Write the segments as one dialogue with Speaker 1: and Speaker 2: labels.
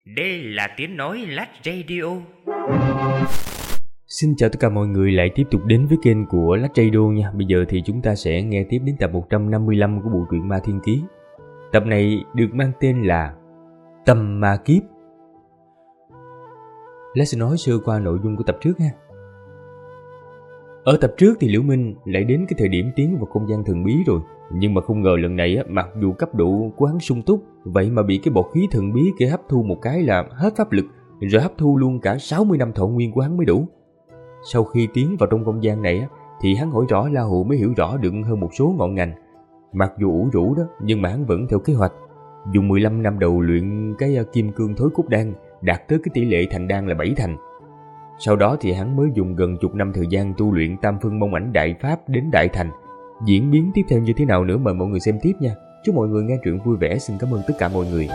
Speaker 1: Đây là tiếng nói Lách Radio.
Speaker 2: Xin chào tất cả mọi người lại tiếp tục đến với kênh của Lách Radio nha. Bây giờ thì chúng ta sẽ nghe tiếp đến tập 155 của bộ truyện Ma Thiên Ký. Tập này được mang tên là Tầm Ma Kiếp. Lách sẽ nói sơ qua nội dung của tập trước ha. Ở tập trước thì Liễu Minh lại đến cái thời điểm tiến vào không gian thần bí rồi. Nhưng mà không ngờ lần này mặc dù cấp độ của hắn sung túc, vậy mà bị cái bọt khí thần bí kia hấp thu một cái là hết pháp lực, rồi hấp thu luôn cả 60 năm thọ nguyên của hắn mới đủ. Sau khi tiến vào trong không gian này thì hắn hỏi rõ La Hụ mới hiểu rõ được hơn một số ngọn ngành. Mặc dù ủ rũ đó, nhưng mà hắn vẫn theo kế hoạch, dùng 15 năm đầu luyện cái kim cương thối cốt đan, đạt tới cái tỷ lệ thành đan là 7 thành. Sau đó thì hắn mới dùng gần chục năm thời gian tu luyện tam phân mông ảnh đại pháp đến đại thành. Diễn biến tiếp theo như thế nào nữa mời mọi người xem tiếp nha. Chúc mọi người nghe truyện vui vẻ. Xin cảm ơn tất cả mọi người.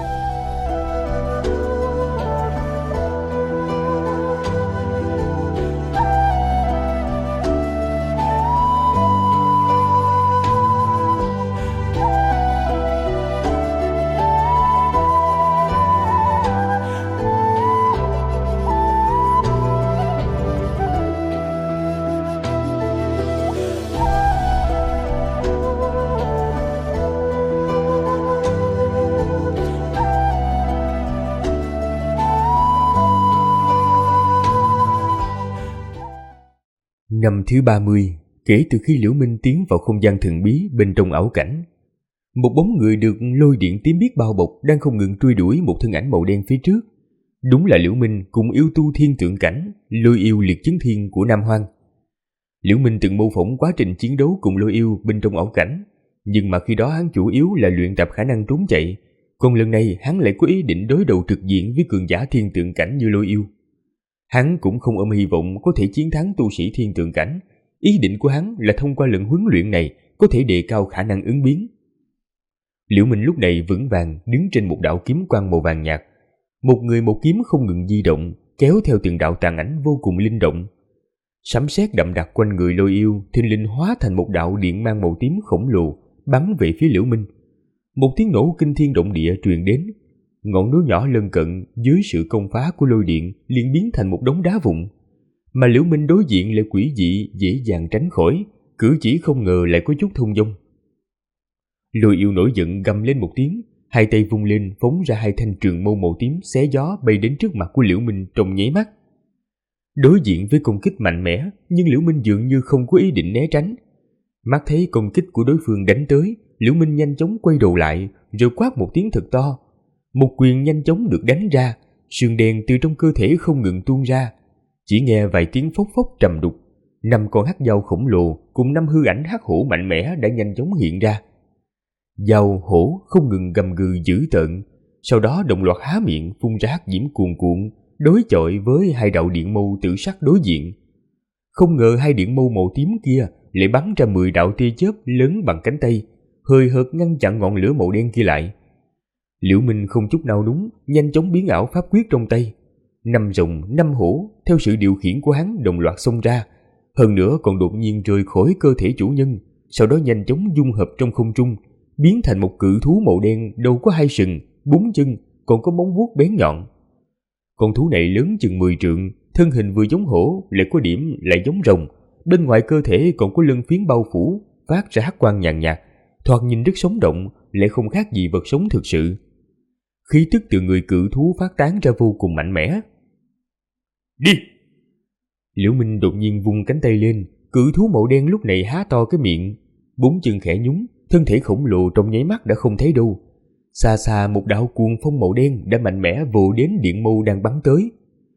Speaker 2: Năm thứ 30, kể từ khi Liễu Minh tiến vào không gian thần bí bên trong ảo cảnh, một bóng người được lôi điện tím biếc bao bọc đang không ngừng truy đuổi một thân ảnh màu đen phía trước. Đúng là Liễu Minh cùng yêu tu thiên tượng cảnh, Lôi Yêu liệt chấn thiên của Nam Hoang. Liễu Minh từng mô phỏng quá trình chiến đấu cùng Lôi Yêu bên trong ảo cảnh, nhưng mà khi đó hắn chủ yếu là luyện tập khả năng trốn chạy, còn lần này hắn lại có ý định đối đầu trực diện với cường giả thiên tượng cảnh như Lôi Yêu. Hắn cũng không ôm hy vọng có thể chiến thắng tu sĩ thiên tượng cảnh. Ý định của hắn là thông qua lần huấn luyện này có thể đề cao khả năng ứng biến. Liễu Minh lúc này vững vàng đứng trên một đạo kiếm quang màu vàng nhạt. Một người một kiếm không ngừng di động, kéo theo từng đạo tàn ảnh vô cùng linh động. Sấm sét đậm đặc quanh người Lôi Yêu thình lình hóa thành một đạo điện mang màu tím khổng lồ bắn về phía Liễu Minh. Một tiếng nổ kinh thiên động địa truyền đến. Ngọn núi nhỏ lân cận dưới sự công phá của lôi điện liền biến thành một đống đá vụn, mà Liễu Minh đối diện lại quỷ dị dễ dàng tránh khỏi, cử chỉ không ngờ lại có chút thông dong. Lôi Yêu nổi giận gầm lên một tiếng, hai tay vung lên phóng ra hai thanh trường mâu màu tím xé gió bay đến trước mặt của Liễu Minh trong nháy mắt. Đối diện với công kích mạnh mẽ, nhưng Liễu Minh dường như không có ý định né tránh. Mắt thấy công kích của đối phương đánh tới, Liễu Minh nhanh chóng quay đầu lại, rồi quát một tiếng thật to. Một quyền nhanh chóng được đánh ra, sương đen từ trong cơ thể không ngừng tuôn ra. Chỉ nghe vài tiếng phốc phốc trầm đục, 5 con hắc dao khổng lồ cùng 5 hư ảnh hắc hổ mạnh mẽ đã nhanh chóng hiện ra. Dao hổ không ngừng gầm gừ dữ tợn, sau đó đồng loạt há miệng phun ra hắc diễm cuồn cuộn, đối chọi với hai đạo điện mâu tự sắc đối diện. Không ngờ hai điện mâu màu tím kia lại bắn ra 10 đạo tia chớp lớn bằng cánh tay, hời hợt ngăn chặn ngọn lửa màu đen kia lại. Liễu Minh không chút nào núng, nhanh chóng biến ảo pháp quyết trong tay. 5 rồng 5 hổ theo sự điều khiển của hắn đồng loạt xông ra, hơn nữa còn đột nhiên rời khỏi cơ thể chủ nhân, sau đó nhanh chóng dung hợp trong không trung, biến thành một cự thú màu đen đầu có 2 sừng, 4 chân, còn có móng vuốt bén nhọn. Con thú này lớn chừng 10 trượng, thân hình vừa giống hổ lại có điểm lại giống rồng, bên ngoài cơ thể còn có lân phiến bao phủ, phát ra hắc quang nhàn nhạt, thoạt nhìn rất sống động, lại không khác gì vật sống thực sự. Khí tức từ người cự thú phát tán ra vô cùng mạnh mẽ. Đi! Liễu Minh đột nhiên vung cánh tay lên, cự thú màu đen lúc này há to cái miệng, 4 chân khẽ nhúng, thân thể khổng lồ trong nháy mắt đã không thấy đâu. Xa xa một đạo cuồng phong màu đen đã mạnh mẽ vồ đến điện mâu đang bắn tới.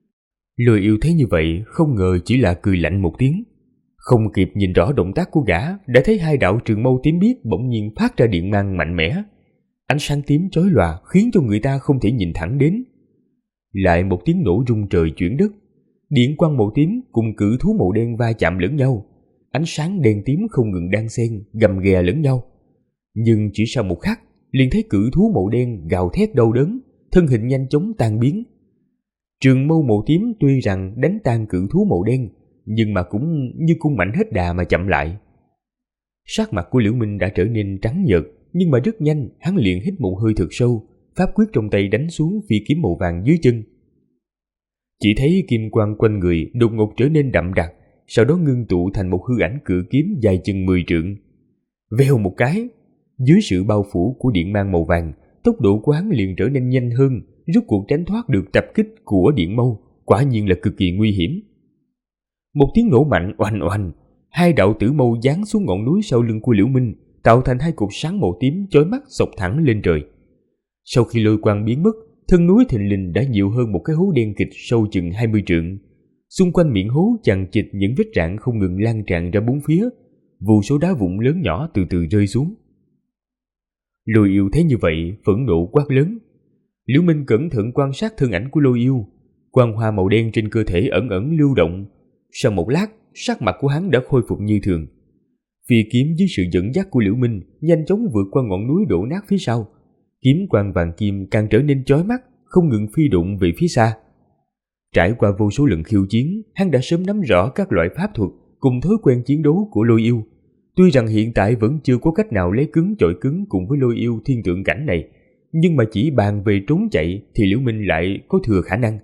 Speaker 2: Lôi Yêu thấy như vậy không ngờ chỉ là cười lạnh một tiếng. Không kịp nhìn rõ động tác của gã, đã thấy hai đạo trường mâu tím biếc bỗng nhiên phát ra điện mang mạnh mẽ. Ánh sáng tím chói lòa khiến cho người ta không thể nhìn thẳng đến. Lại một tiếng nổ rung trời chuyển đất. Điện quang màu tím cùng cự thú màu đen va chạm lẫn nhau. Ánh sáng đen tím không ngừng đan xen, gầm ghè lẫn nhau. Nhưng chỉ sau một khắc, liền thấy cự thú màu đen gào thét đau đớn, thân hình nhanh chóng tan biến. Trường mâu màu tím tuy rằng đánh tan cự thú màu đen, nhưng mà cũng như cung mạnh hết đà mà chậm lại. Sắc mặt của Liễu Minh đã trở nên trắng nhợt, nhưng mà rất nhanh hắn liền hít một hơi thật sâu, pháp quyết trong tay đánh xuống phi kiếm màu vàng dưới chân. Chỉ thấy kim quang quanh người đột ngột trở nên đậm đặc, sau đó ngưng tụ thành một hư ảnh cự kiếm dài chừng 10 trượng. Vèo một cái, dưới sự bao phủ của điện mang màu vàng, tốc độ của hắn liền trở nên nhanh hơn, rốt cuộc tránh thoát được tập kích của điện mâu, quả nhiên là cực kỳ nguy hiểm. Một tiếng nổ mạnh oanh oanh, hai đạo tử mâu giáng xuống ngọn núi sau lưng của Liễu Minh, tạo thành hai cột sáng màu tím chói mắt xộc thẳng lên trời. Sau khi lôi quang biến mất, thân núi thình lình đã nhiều hơn một cái hố đen kịch sâu chừng 20 trượng. Xung quanh miệng hố chằng chịt những vết rạn không ngừng lan tràn ra bốn phía, vô số đá vụn lớn nhỏ từ từ rơi xuống. Lôi Yêu thấy như vậy, phẫn nộ quát lớn. Liễu Minh cẩn thận quan sát thân ảnh của Lôi Yêu, quang hoa màu đen trên cơ thể ẩn ẩn lưu động. Sau một lát, sắc mặt của hắn đã khôi phục như thường. Phi kiếm dưới sự dẫn dắt của Liễu Minh nhanh chóng vượt qua ngọn núi đổ nát phía sau. Kiếm quang vàng kim càng trở nên chói mắt, không ngừng phi độn về phía xa. Trải qua vô số lần khiêu chiến, hắn đã sớm nắm rõ các loại pháp thuật cùng thói quen chiến đấu của Lôi Yêu. Tuy rằng hiện tại vẫn chưa có cách nào lấy cứng chọi cứng cùng với Lôi Yêu thiên tượng cảnh này, nhưng mà chỉ bàn về trốn chạy thì Liễu Minh lại có thừa khả năng.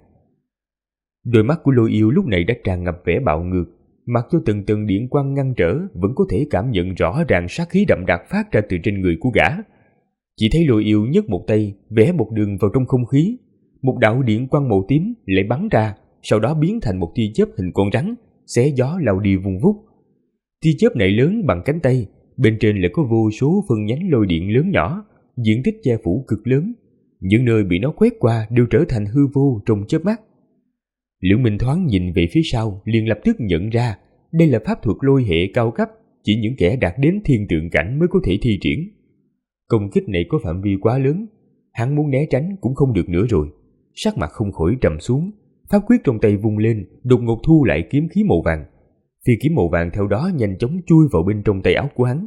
Speaker 2: Đôi mắt của Lôi Yêu lúc này đã tràn ngập vẻ bạo ngược, mặc cho từng tầng điện quang ngăn trở vẫn có thể cảm nhận rõ ràng sát khí đậm đặc phát ra từ trên người của gã. Chỉ thấy Lôi Yêu nhấc một tay vẽ một đường vào trong không khí, một đạo điện quang màu tím lại bắn ra, sau đó biến thành một tia chớp hình con rắn, xé gió lao đi vung vút. Tia chớp này lớn bằng cánh tay, bên trên lại có vô số phân nhánh lôi điện lớn nhỏ, diện tích che phủ cực lớn, những nơi bị nó quét qua đều trở thành hư vô trong chớp mắt. Liễu Minh thoáng nhìn về phía sau, liền lập tức nhận ra đây là pháp thuật lôi hệ cao cấp, chỉ những kẻ đạt đến thiên tượng cảnh mới có thể thi triển. Công kích này có phạm vi quá lớn, hắn muốn né tránh cũng không được nữa rồi. Sắc mặt không khỏi trầm xuống, pháp quyết trong tay vung lên, đột ngột thu lại kiếm khí màu vàng. Phi kiếm màu vàng theo đó nhanh chóng chui vào bên trong tay áo của hắn.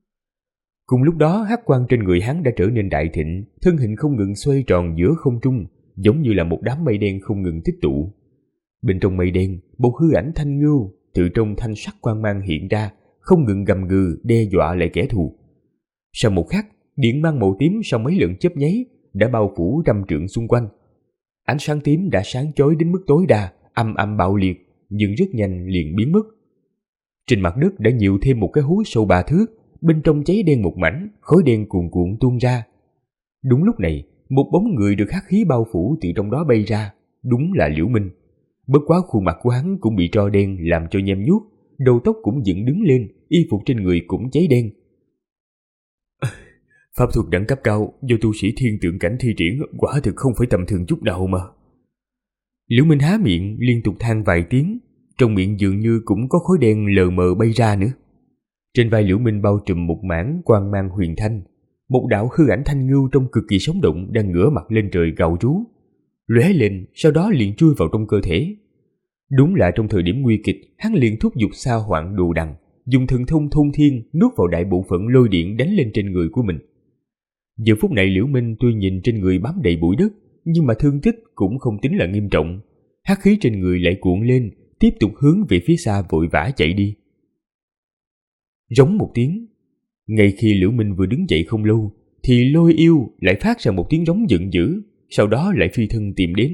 Speaker 2: Cùng lúc đó, hắc quang trên người hắn đã trở nên đại thịnh, thân hình không ngừng xoay tròn giữa không trung, giống như là một đám mây đen không ngừng tích tụ. Bên trong mây đen, một hư ảnh thanh ngưu từ trong thanh sắc quang mang hiện ra, không ngừng gầm gừ đe dọa lại kẻ thù. Sau một khắc, điện mang màu tím sau mấy lần chớp nháy đã bao phủ 100 trượng xung quanh. Ánh sáng tím đã sáng chói đến mức tối đa, âm âm bạo liệt, nhưng rất nhanh liền biến mất. Trên mặt đất đã nhiều thêm một cái hố sâu 3 thước, bên trong cháy đen một mảnh, khói đen cuồn cuộn tuôn ra. Đúng lúc này, một bóng người được hắc khí bao phủ từ trong đó bay ra, đúng là Liễu Minh. Bất quá khuôn mặt của hắn cũng bị tro đen làm cho nhem nhuốc, đầu tóc cũng dựng đứng lên, y phục trên người cũng cháy đen. Pháp thuật đẳng cấp cao do tu sĩ thiên tượng cảnh thi triển quả thực không phải tầm thường chút nào mà. Liễu Minh há miệng liên tục than vài tiếng, trong miệng dường như cũng có khói đen lờ mờ bay ra nữa. Trên vai Liễu Minh bao trùm một mảng quang mang huyền thanh, một đạo hư ảnh thanh ngưu trông cực kỳ sống động đang ngửa mặt lên trời gào rú, lóe lên sau đó liền chui vào trong cơ thể. Đúng là trong thời điểm nguy kịch, hắn liền thúc giục Sa Hoạn Đồ Đằng, dùng thần thông thôn thiên nuốt vào đại bộ phận lôi điện đánh lên trên người của mình. Giờ phút này Liễu Minh tuy nhìn trên người bám đầy bụi đất, nhưng mà thương tích cũng không tính là nghiêm trọng. Hắc khí trên người lại cuộn lên, tiếp tục hướng về phía xa vội vã chạy đi. Rống một tiếng, ngay khi Liễu Minh vừa đứng dậy không lâu, thì Lôi Yêu lại phát ra một tiếng rống giận dữ, sau đó lại phi thân tìm đến.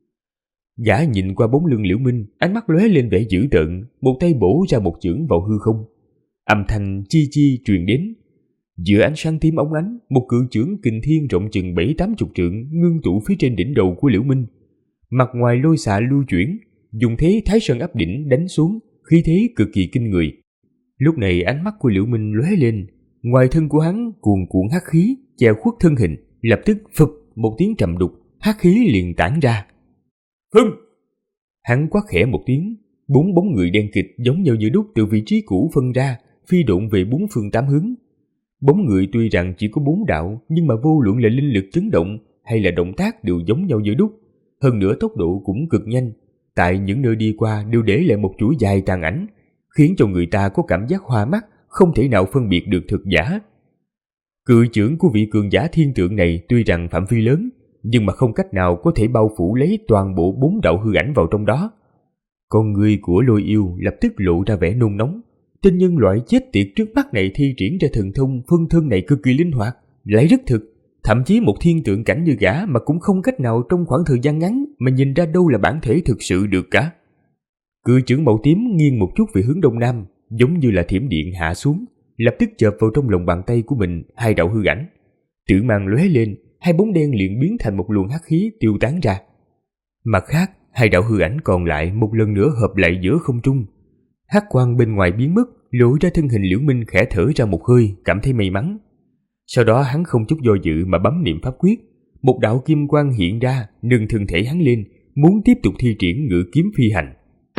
Speaker 2: Gã nhìn qua bóng lưng Liễu Minh, ánh mắt lóe lên vẻ dữ tợn, một tay bổ ra một chưởng vào hư không. Âm thanh chi chi truyền đến. Giữa ánh sáng tím óng ánh, một cự chưởng kình thiên rộng chừng 70-80 trượng ngưng tụ phía trên đỉnh đầu của Liễu Minh. Mặt ngoài lôi xạ lưu chuyển, dùng thế Thái Sơn áp đỉnh đánh xuống, khí thế cực kỳ kinh người. Lúc này ánh mắt của Liễu Minh lóe lên, ngoài thân của hắn cuồn cuộn hắc khí che khuất thân hình, lập tức phụp một tiếng trầm đục, hắc khí liền tản ra. Hưng! Hắn quát khẽ một tiếng, 4 bóng người đen kịt giống nhau như đúc từ vị trí cũ phân ra, phi độn về 4 phương 8 hướng. Bóng người tuy rằng chỉ có 4 đạo, nhưng mà vô luận là linh lực chấn động hay là động tác đều giống nhau như đúc. Hơn nữa tốc độ cũng cực nhanh, tại những nơi đi qua đều để lại một chuỗi dài tàn ảnh, khiến cho người ta có cảm giác hoa mắt, không thể nào phân biệt được thực giả. Cự chưởng của vị cường giả thiên tượng này tuy rằng phạm vi lớn, nhưng mà không cách nào có thể bao phủ lấy toàn bộ 4 đạo hư ảnh vào trong đó. Con người của Lôi Yêu lập tức lộ ra vẻ nôn nóng. Tên nhân loại chết tiệt trước mắt này thi triển ra thần thông phân thân này cực kỳ linh hoạt, lại rất thực, Thậm chí một thiên tượng cảnh như gã mà cũng không cách nào trong khoảng thời gian ngắn mà nhìn ra đâu là bản thể thực sự được cả. Cự chưởng màu tím nghiêng một chút về hướng đông nam, giống như là thiểm điện hạ xuống, lập tức chộp vào trong lòng bàn tay của mình hai đạo hư ảnh. Tử mang lóe lên, hai bóng đen liền biến thành một luồng hắc khí tiêu tán ra. Mặt khác, hai đạo hư ảnh còn lại một lần nữa hợp lại giữa không trung. Hắc quang bên ngoài biến mất, lộ ra thân hình Liễu Minh khẽ thở ra một hơi, cảm thấy may mắn. Sau đó hắn không chút do dự mà bấm niệm pháp quyết, một đạo kim quang hiện ra, nâng thân thể hắn lên, muốn tiếp tục thi triển ngự kiếm phi hành.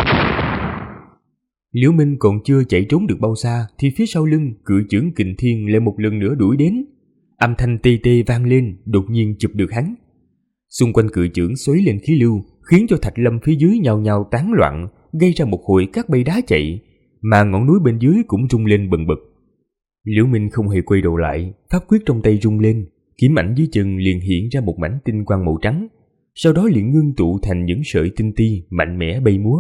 Speaker 2: Liễu Minh còn chưa chạy trốn được bao xa thì phía sau lưng cự chưởng kình thiên lại một lần nữa đuổi đến. Âm thanh tê tê vang lên, đột nhiên chụp được hắn. Xung quanh cự chưởng xoáy lên khí lưu, khiến cho thạch lâm phía dưới nhào nhào tán loạn, gây ra một hồi các bay đá chạy, mà ngọn núi bên dưới cũng rung lên bần bật. Liễu Minh không hề quay đầu lại, pháp quyết trong tay rung lên, kiếm ảnh dưới chân liền hiện ra một mảnh tinh quang màu trắng, sau đó liền ngưng tụ thành những sợi tinh ti mạnh mẽ bay múa.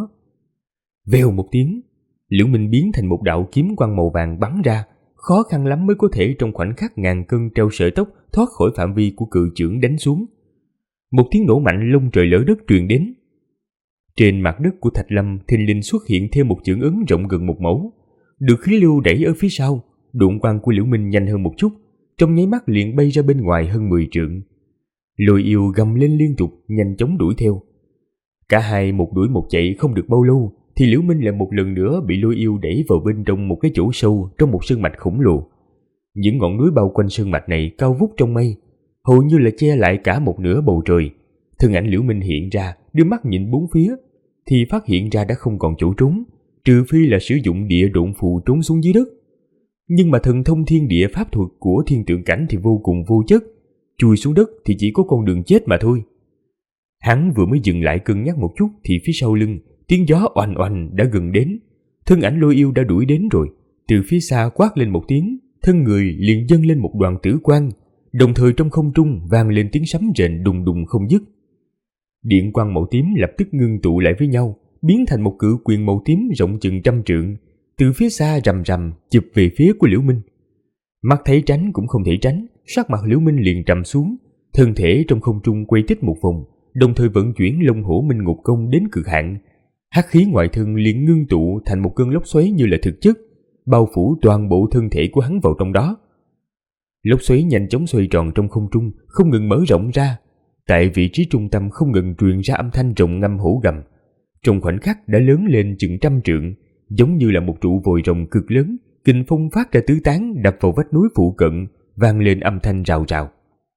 Speaker 2: Vèo một tiếng, Liễu Minh biến thành một đạo kiếm quang màu vàng bắn ra, khó khăn lắm mới có thể trong khoảnh khắc ngàn cân treo sợi tóc thoát khỏi phạm vi của cự chưởng đánh xuống. Một tiếng nổ mạnh lông trời lở đất truyền đến. Trên mặt đất của thạch lâm thình lình xuất hiện thêm một chưởng ấn rộng gần một mẫu, được khí lưu đẩy ở phía sau. Độn quang của Liễu Minh nhanh hơn một chút, trong nháy mắt liền bay ra bên ngoài hơn 10 trượng. Lôi yêu gầm lên liên tục, nhanh chóng đuổi theo. Cả hai một đuổi một chạy không được bao lâu thì Liễu Minh lại một lần nữa bị lôi yêu đẩy vào bên trong một cái chỗ sâu trong một sơn mạch khổng lồ. Những ngọn núi bao quanh sơn mạch này cao vút trong mây, hầu như là che lại cả một nửa bầu trời. Thân ảnh Liễu Minh hiện ra, đưa mắt nhìn bốn phía thì phát hiện ra đã không còn chỗ trốn, trừ phi là sử dụng địa độn phù trốn xuống dưới đất. Nhưng mà thần thông thiên địa pháp thuật của thiên tượng cảnh thì vô cùng vô chất, chui xuống đất thì chỉ có con đường chết mà thôi. Hắn vừa mới dừng lại cân nhắc một chút thì phía sau lưng tiếng gió oanh oanh đã gần đến. Thân ảnh lôi yêu đã đuổi đến rồi, từ phía xa quát lên một tiếng, thân người liền dâng lên một đoàn tử quang, đồng thời trong không trung vang lên tiếng sấm rền đùng đùng không dứt. Điện quang màu tím lập tức ngưng tụ lại với nhau, biến thành một cự quyền màu tím rộng chừng 100 trượng, từ phía xa rầm rầm chụp về phía của Liễu Minh. Mắt thấy tránh cũng không thể tránh, sắc mặt Liễu Minh liền trầm xuống, thân thể trong không trung quay tít một vòng, đồng thời vận chuyển Long Hổ Minh Ngục Công đến cực hạn. Hắc khí ngoại thân liền ngưng tụ thành một cơn lốc xoáy như là thực chất, bao phủ toàn bộ thân thể của hắn vào trong đó. Lốc xoáy nhanh chóng xoay tròn trong không trung, không ngừng mở rộng ra. Tại vị trí trung tâm không ngừng truyền ra âm thanh rồng ngâm hổ gầm, trong khoảnh khắc đã lớn lên chừng 100 trượng, giống như là một trụ vòi rồng cực lớn, kình phong phát ra tứ tán đập vào vách núi phụ cận, vang lên âm thanh rào rào.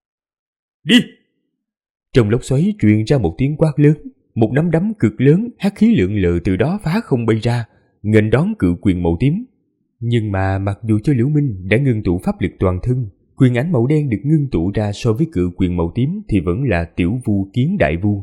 Speaker 2: Đi! Trong lốc xoáy truyền ra một tiếng quát lớn, một nắm đấm cực lớn, hắc khí lượn lờ từ đó phá không bay ra, nghênh đón cự quyền màu tím. Nhưng mà mặc dù cho Liễu Minh đã ngưng tụ pháp lực toàn thân, quyền ảnh màu đen được ngưng tụ ra so với cự quyền màu tím thì vẫn là tiểu vu kiến đại vu.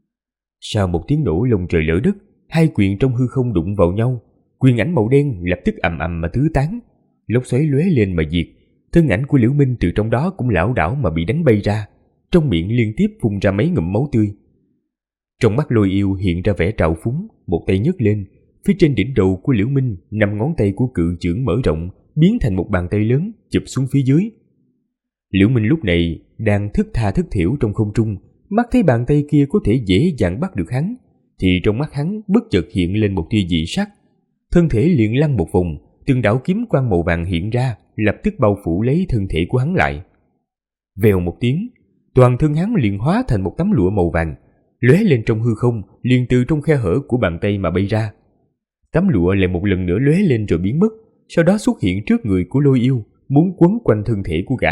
Speaker 2: Sau một tiếng nổ lông trời lở đất, hai quyền trong hư không đụng vào nhau, quyền ảnh màu đen lập tức ầm ầm mà tứ tán, lốc xoáy lóe lên mà diệt. Thân ảnh của Liễu Minh từ trong đó cũng lảo đảo mà bị đánh bay ra, trong miệng liên tiếp phun ra mấy ngụm máu tươi. Trong mắt lôi yêu hiện ra vẻ trào phúng, một tay nhấc lên, phía trên đỉnh đầu của Liễu Minh 5 ngón tay của cự chưởng mở rộng, biến thành một bàn tay lớn chụp xuống phía dưới. Liễu Minh lúc này đang thức tha thức thiểu trong không trung, mắt thấy bàn tay kia có thể dễ dàng bắt được hắn, thì trong mắt hắn bất chợt hiện lên một tia dị sắc. Thân thể liền lăn một vòng, từng đạo kiếm quang màu vàng hiện ra, lập tức bao phủ lấy thân thể của hắn lại. Vèo một tiếng, toàn thân hắn liền hóa thành một tấm lụa màu vàng, lóe lên trong hư không, liền từ trong khe hở của bàn tay mà bay ra. Tấm lụa lại một lần nữa lóe lên rồi biến mất, sau đó xuất hiện trước người của lôi yêu, muốn quấn quanh thân thể của gã.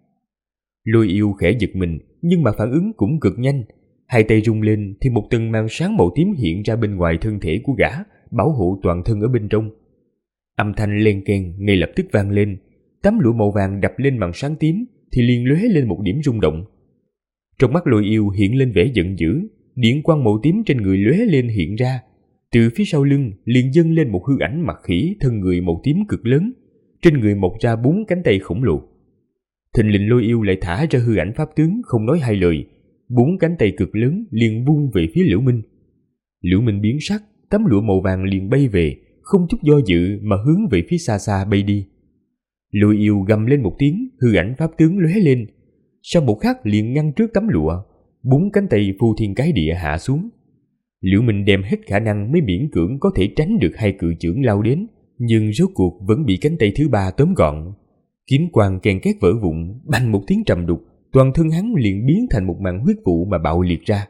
Speaker 2: Lôi yêu khẽ giật mình, nhưng mà phản ứng cũng cực nhanh. Hai tay rung lên thì một tầng màn sáng màu tím hiện ra bên ngoài thân thể của gã, bảo hộ toàn thân ở bên trong. Âm thanh len keng ngay lập tức vang lên, tấm lụa màu vàng đập lên màn sáng tím thì liền lóe lên một điểm rung động. Trong mắt lôi yêu hiện lên vẻ giận dữ, điện quang màu tím trên người lóe lên hiện ra. Từ phía sau lưng liền dâng lên một hư ảnh mặt khỉ thân người màu tím cực lớn, trên người mọc ra 4 cánh tay khổng lồ. Thình lình lôi yêu lại thả ra hư ảnh pháp tướng không nói hai lời, 4 cánh tay cực lớn liền vung về phía Liễu Minh. Liễu Minh biến sắc, tấm lụa màu vàng liền bay về, không chút do dự mà hướng về phía xa xa bay đi. Lôi yêu gầm lên một tiếng, hư ảnh pháp tướng lóe lên, sau một khắc liền ngăn trước tấm lụa, 4 cánh tay phô thiên cái địa hạ xuống. Liễu Minh đem hết khả năng mới miễn cưỡng có thể tránh được hai cự chưởng lao đến, nhưng rốt cuộc vẫn bị cánh tay thứ ba tóm gọn. Kiếm quang ken két vỡ vụn, bành một tiếng trầm đục, toàn thân hắn liền biến thành một màn huyết vụ mà bạo liệt ra.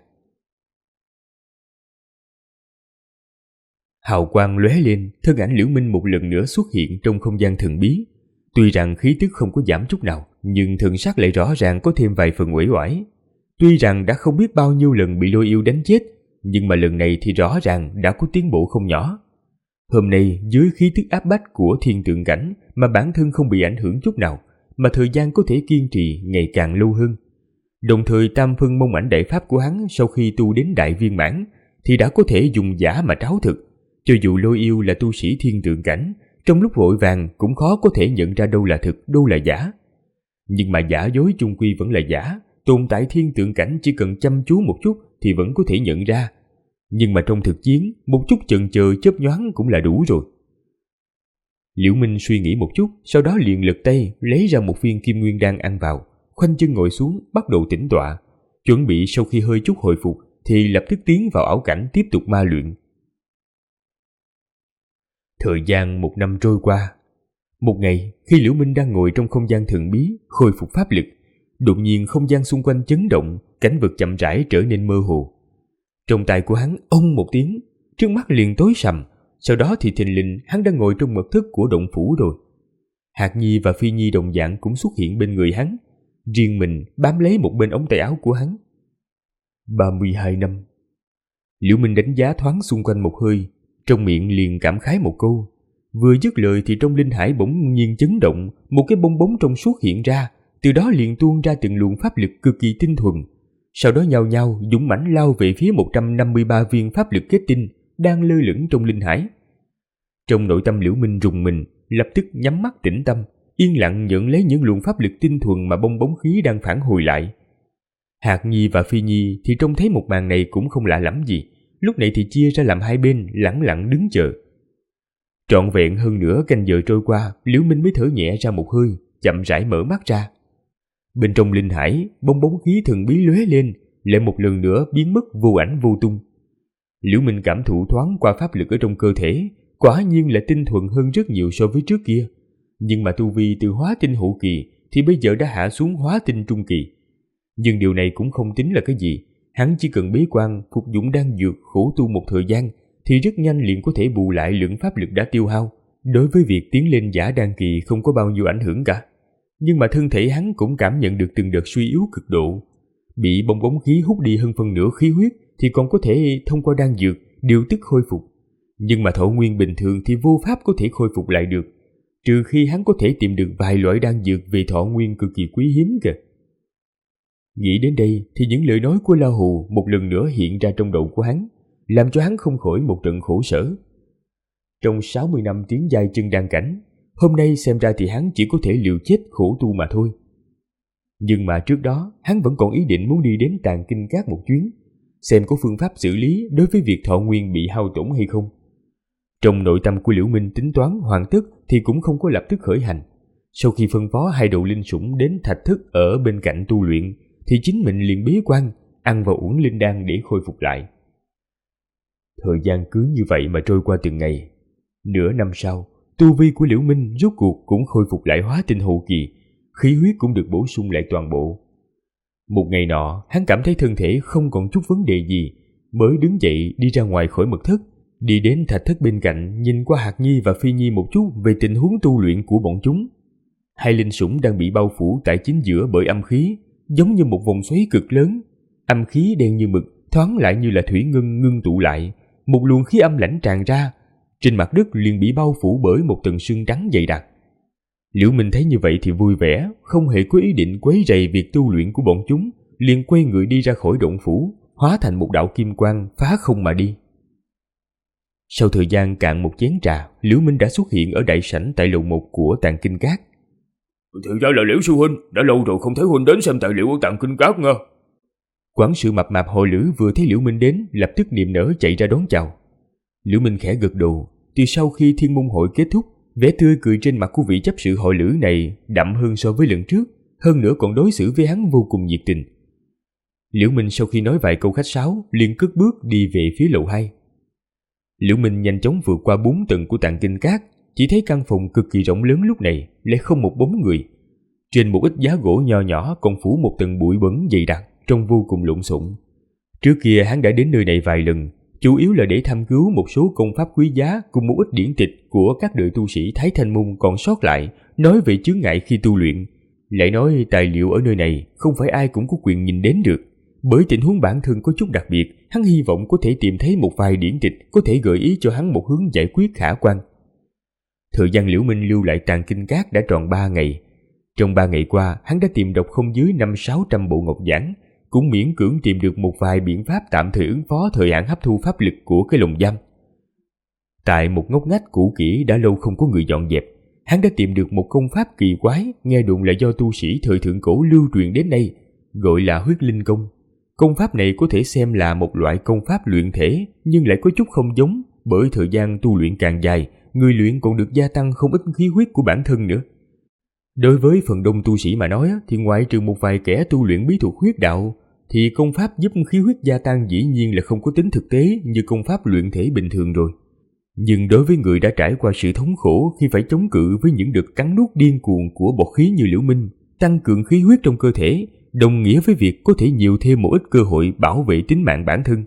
Speaker 2: Hào quang lóe lên, thân ảnh Liễu Minh một lần nữa xuất hiện trong không gian thần bí. Tuy rằng khí tức không có giảm chút nào, nhưng thần sắc lại rõ ràng có thêm vài phần uể oải. Tuy rằng đã không biết bao nhiêu lần bị Lôi Yêu đánh chết, nhưng mà lần này thì rõ ràng đã có tiến bộ không nhỏ. Hôm nay dưới khí tức áp bách của thiên tượng cảnh mà bản thân không bị ảnh hưởng chút nào, mà thời gian có thể kiên trì ngày càng lâu hơn. Đồng thời tam phân mông ảnh đại pháp của hắn sau khi tu đến đại viên mãn thì đã có thể dùng giả mà tráo thực. Cho dù Lôi Yêu là tu sĩ thiên tượng cảnh, trong lúc vội vàng cũng khó có thể nhận ra đâu là thực, đâu là giả. Nhưng mà giả dối chung quy vẫn là giả, tồn tại thiên tượng cảnh chỉ cần chăm chú một chút thì vẫn có thể nhận ra. Nhưng mà trong thực chiến, một chút chần chờ chớp nhoáng cũng là đủ rồi. Liễu Minh suy nghĩ một chút, sau đó liền lật tay lấy ra một viên kim nguyên đan ăn vào, khoanh chân ngồi xuống bắt đầu tĩnh tọa, chuẩn bị sau khi hơi chút hồi phục thì lập tức tiến vào ảo cảnh tiếp tục ma luyện. Thời gian 1 năm trôi qua. Một ngày, khi Liễu Minh đang ngồi trong không gian thần bí khôi phục pháp lực, đột nhiên không gian xung quanh chấn động, cảnh vật chậm rãi trở nên mơ hồ. Trong tai của hắn ông một tiếng, trước mắt liền tối sầm, sau đó thì thình lình hắn đang ngồi trong mật thất của động phủ rồi. Hạc Nhi và Phi Nhi đồng dạng cũng xuất hiện bên người hắn, riêng mình bám lấy một bên ống tay áo của hắn. 32 năm. Liễu Minh đánh giá thoáng xung quanh một hơi, trong miệng liền cảm khái một câu. Vừa dứt lời thì trong linh hải bỗng nhiên chấn động, một cái bong bóng trong suốt hiện ra, từ đó liền tuôn ra từng luồng pháp lực cực kỳ tinh thuần. Sau đó nhao nhao dũng mãnh lao về phía 153 viên pháp lực kết tinh đang lơ lửng trong linh hải. Trong nội tâm Liễu Minh rùng mình, lập tức nhắm mắt tĩnh tâm, yên lặng nhận lấy những luồng pháp lực tinh thuần mà bong bóng khí đang phản hồi lại. Hạc Nhi và Phi Nhi thì trông thấy một màn này cũng không lạ lắm gì, lúc này thì chia ra làm hai bên lẳng lặng đứng chờ. Trọn vẹn hơn nửa canh giờ trôi qua, Liễu Minh mới thở nhẹ ra một hơi, chậm rãi mở mắt ra. Bên trong linh hải, bong bóng khí thần bí lóe lên, lại một lần nữa biến mất vô ảnh vô tung. Liễu Minh cảm thụ thoáng qua pháp lực ở trong cơ thể, quả nhiên là tinh thuần hơn rất nhiều so với trước kia. Nhưng mà tu vi từ hóa tinh hậu kỳ thì bây giờ đã hạ xuống hóa tinh trung kỳ. Nhưng điều này cũng không tính là cái gì, hắn chỉ cần bế quan, phục dụng đan dược, khổ tu một thời gian thì rất nhanh liền có thể bù lại lượng pháp lực đã tiêu hao. Đối với việc tiến lên giả đan kỳ không có bao nhiêu ảnh hưởng cả. Nhưng mà thân thể hắn cũng cảm nhận được từng đợt suy yếu cực độ. Bị bong bóng khí hút đi hơn phân nửa khí huyết thì còn có thể thông qua đan dược điều tức khôi phục. Nhưng mà thọ nguyên bình thường thì vô pháp có thể khôi phục lại được, trừ khi hắn có thể tìm được vài loại đan dược về thọ nguyên cực kỳ quý hiếm kìa. Nghĩ đến đây thì những lời nói của La Hù một lần nữa hiện ra trong đầu của hắn, làm cho hắn không khỏi một trận khổ sở. Trong 60 năm tiến giai chân đan cảnh, hôm nay xem ra thì hắn chỉ có thể liều chết khổ tu mà thôi. Nhưng mà trước đó hắn vẫn còn ý định muốn đi đến Tàng Kinh Các một chuyến, xem có phương pháp xử lý đối với việc thọ nguyên bị hao tổn hay không. Trong nội tâm của Liễu Minh tính toán hoàn tất thì cũng không có lập tức khởi hành. Sau khi phân phó hai đầu linh sủng đến thạch thất ở bên cạnh tu luyện thì chính mình liền bế quan, ăn vào uổng linh đan để khôi phục lại. Thời gian cứ như vậy mà trôi qua từng ngày. Nửa năm sau, tu vi của Liễu Minh rốt cuộc cũng khôi phục lại hóa tinh hậu kỳ, khí huyết cũng được bổ sung lại toàn bộ. Một ngày nọ, hắn cảm thấy thân thể không còn chút vấn đề gì, mới đứng dậy đi ra ngoài khỏi mật thất, đi đến thạch thất bên cạnh, nhìn qua Hạc Nhi và Phi Nhi một chút về tình huống tu luyện của bọn chúng. Hai linh sủng đang bị bao phủ tại chính giữa bởi âm khí, giống như một vòng xoáy cực lớn. Âm khí đen như mực, thoáng lại như là thủy ngân ngưng tụ lại, một luồng khí âm lãnh tràn ra, trên mặt đất liền bị bao phủ bởi một tầng sương trắng dày đặc. Liễu Minh thấy như vậy thì vui vẻ, không hề có ý định quấy rầy việc tu luyện của bọn chúng, liền quay người đi ra khỏi động phủ, hóa thành một đạo kim quang phá không mà đi. Sau thời gian cạn một chén trà, Liễu Minh đã xuất hiện ở đại sảnh tại lầu 1 của Tàng Kinh Các.
Speaker 3: Thì ra là Liễu sư huynh, đã lâu rồi không thấy huynh đến xem tài liệu ở Tàng Kinh Các nha.
Speaker 2: Quản sự mập mạp hội lữ vừa thấy Liễu Minh đến, lập tức niềm nở chạy ra đón chào. Liễu Minh khẽ gật đầu. Từ sau khi Thiên Môn hội kết thúc, vẻ tươi cười trên mặt của vị chấp sự hội lữ này đậm hơn so với lần trước, hơn nữa còn đối xử với hắn vô cùng nhiệt tình. Liễu Minh sau khi nói vài câu khách sáo, liền cất bước đi về phía lầu 2. Liễu Minh nhanh chóng vượt qua 4 tầng của Tàng Kinh Các, chỉ thấy căn phòng cực kỳ rộng lớn lúc này lại không một bóng người. Trên một ít giá gỗ nho nhỏ còn phủ một tầng bụi bẩn dày đặc, trông vô cùng lộn xộn. Trước kia hắn đã đến nơi này vài lần, chủ yếu là để tham cứu một số công pháp quý giá cùng một ít điển tịch của các đời tu sĩ Thái Thanh Môn còn sót lại, nói về chướng ngại khi tu luyện. Lại nói tài liệu ở nơi này không phải ai cũng có quyền nhìn đến được. Bởi tình huống bản thân có chút đặc biệt, hắn hy vọng có thể tìm thấy một vài điển tịch có thể gợi ý cho hắn một hướng giải quyết khả quan. Thời gian Liễu Minh lưu lại Tàng Kinh Các đã tròn 3 ngày. Trong 3 ngày qua, hắn đã tìm đọc không dưới 500-600 bộ ngọc giảng, cũng miễn cưỡng tìm được một vài biện pháp tạm thời ứng phó thời hạn hấp thu pháp lực của cái lồng giam. Tại một ngóc ngách cũ kỹ đã lâu không có người dọn dẹp, hắn đã tìm được một công pháp kỳ quái, nghe đồn là do tu sĩ thời thượng cổ lưu truyền đến nay, gọi là huyết linh công. Công pháp này có thể xem là một loại công pháp luyện thể, nhưng lại có chút không giống, bởi thời gian tu luyện càng dài, người luyện còn được gia tăng không ít khí huyết của bản thân nữa. Đối với phần đông tu sĩ mà nói thì ngoại trừ một vài kẻ tu luyện bí thuật huyết đạo, thì công pháp giúp khí huyết gia tăng dĩ nhiên là không có tính thực tế như công pháp luyện thể bình thường rồi. Nhưng đối với người đã trải qua sự thống khổ khi phải chống cự với những đợt cắn nuốt điên cuồng của bọt khí như Liễu Minh, tăng cường khí huyết trong cơ thể, đồng nghĩa với việc có thể nhiều thêm một ít cơ hội bảo vệ tính mạng bản thân.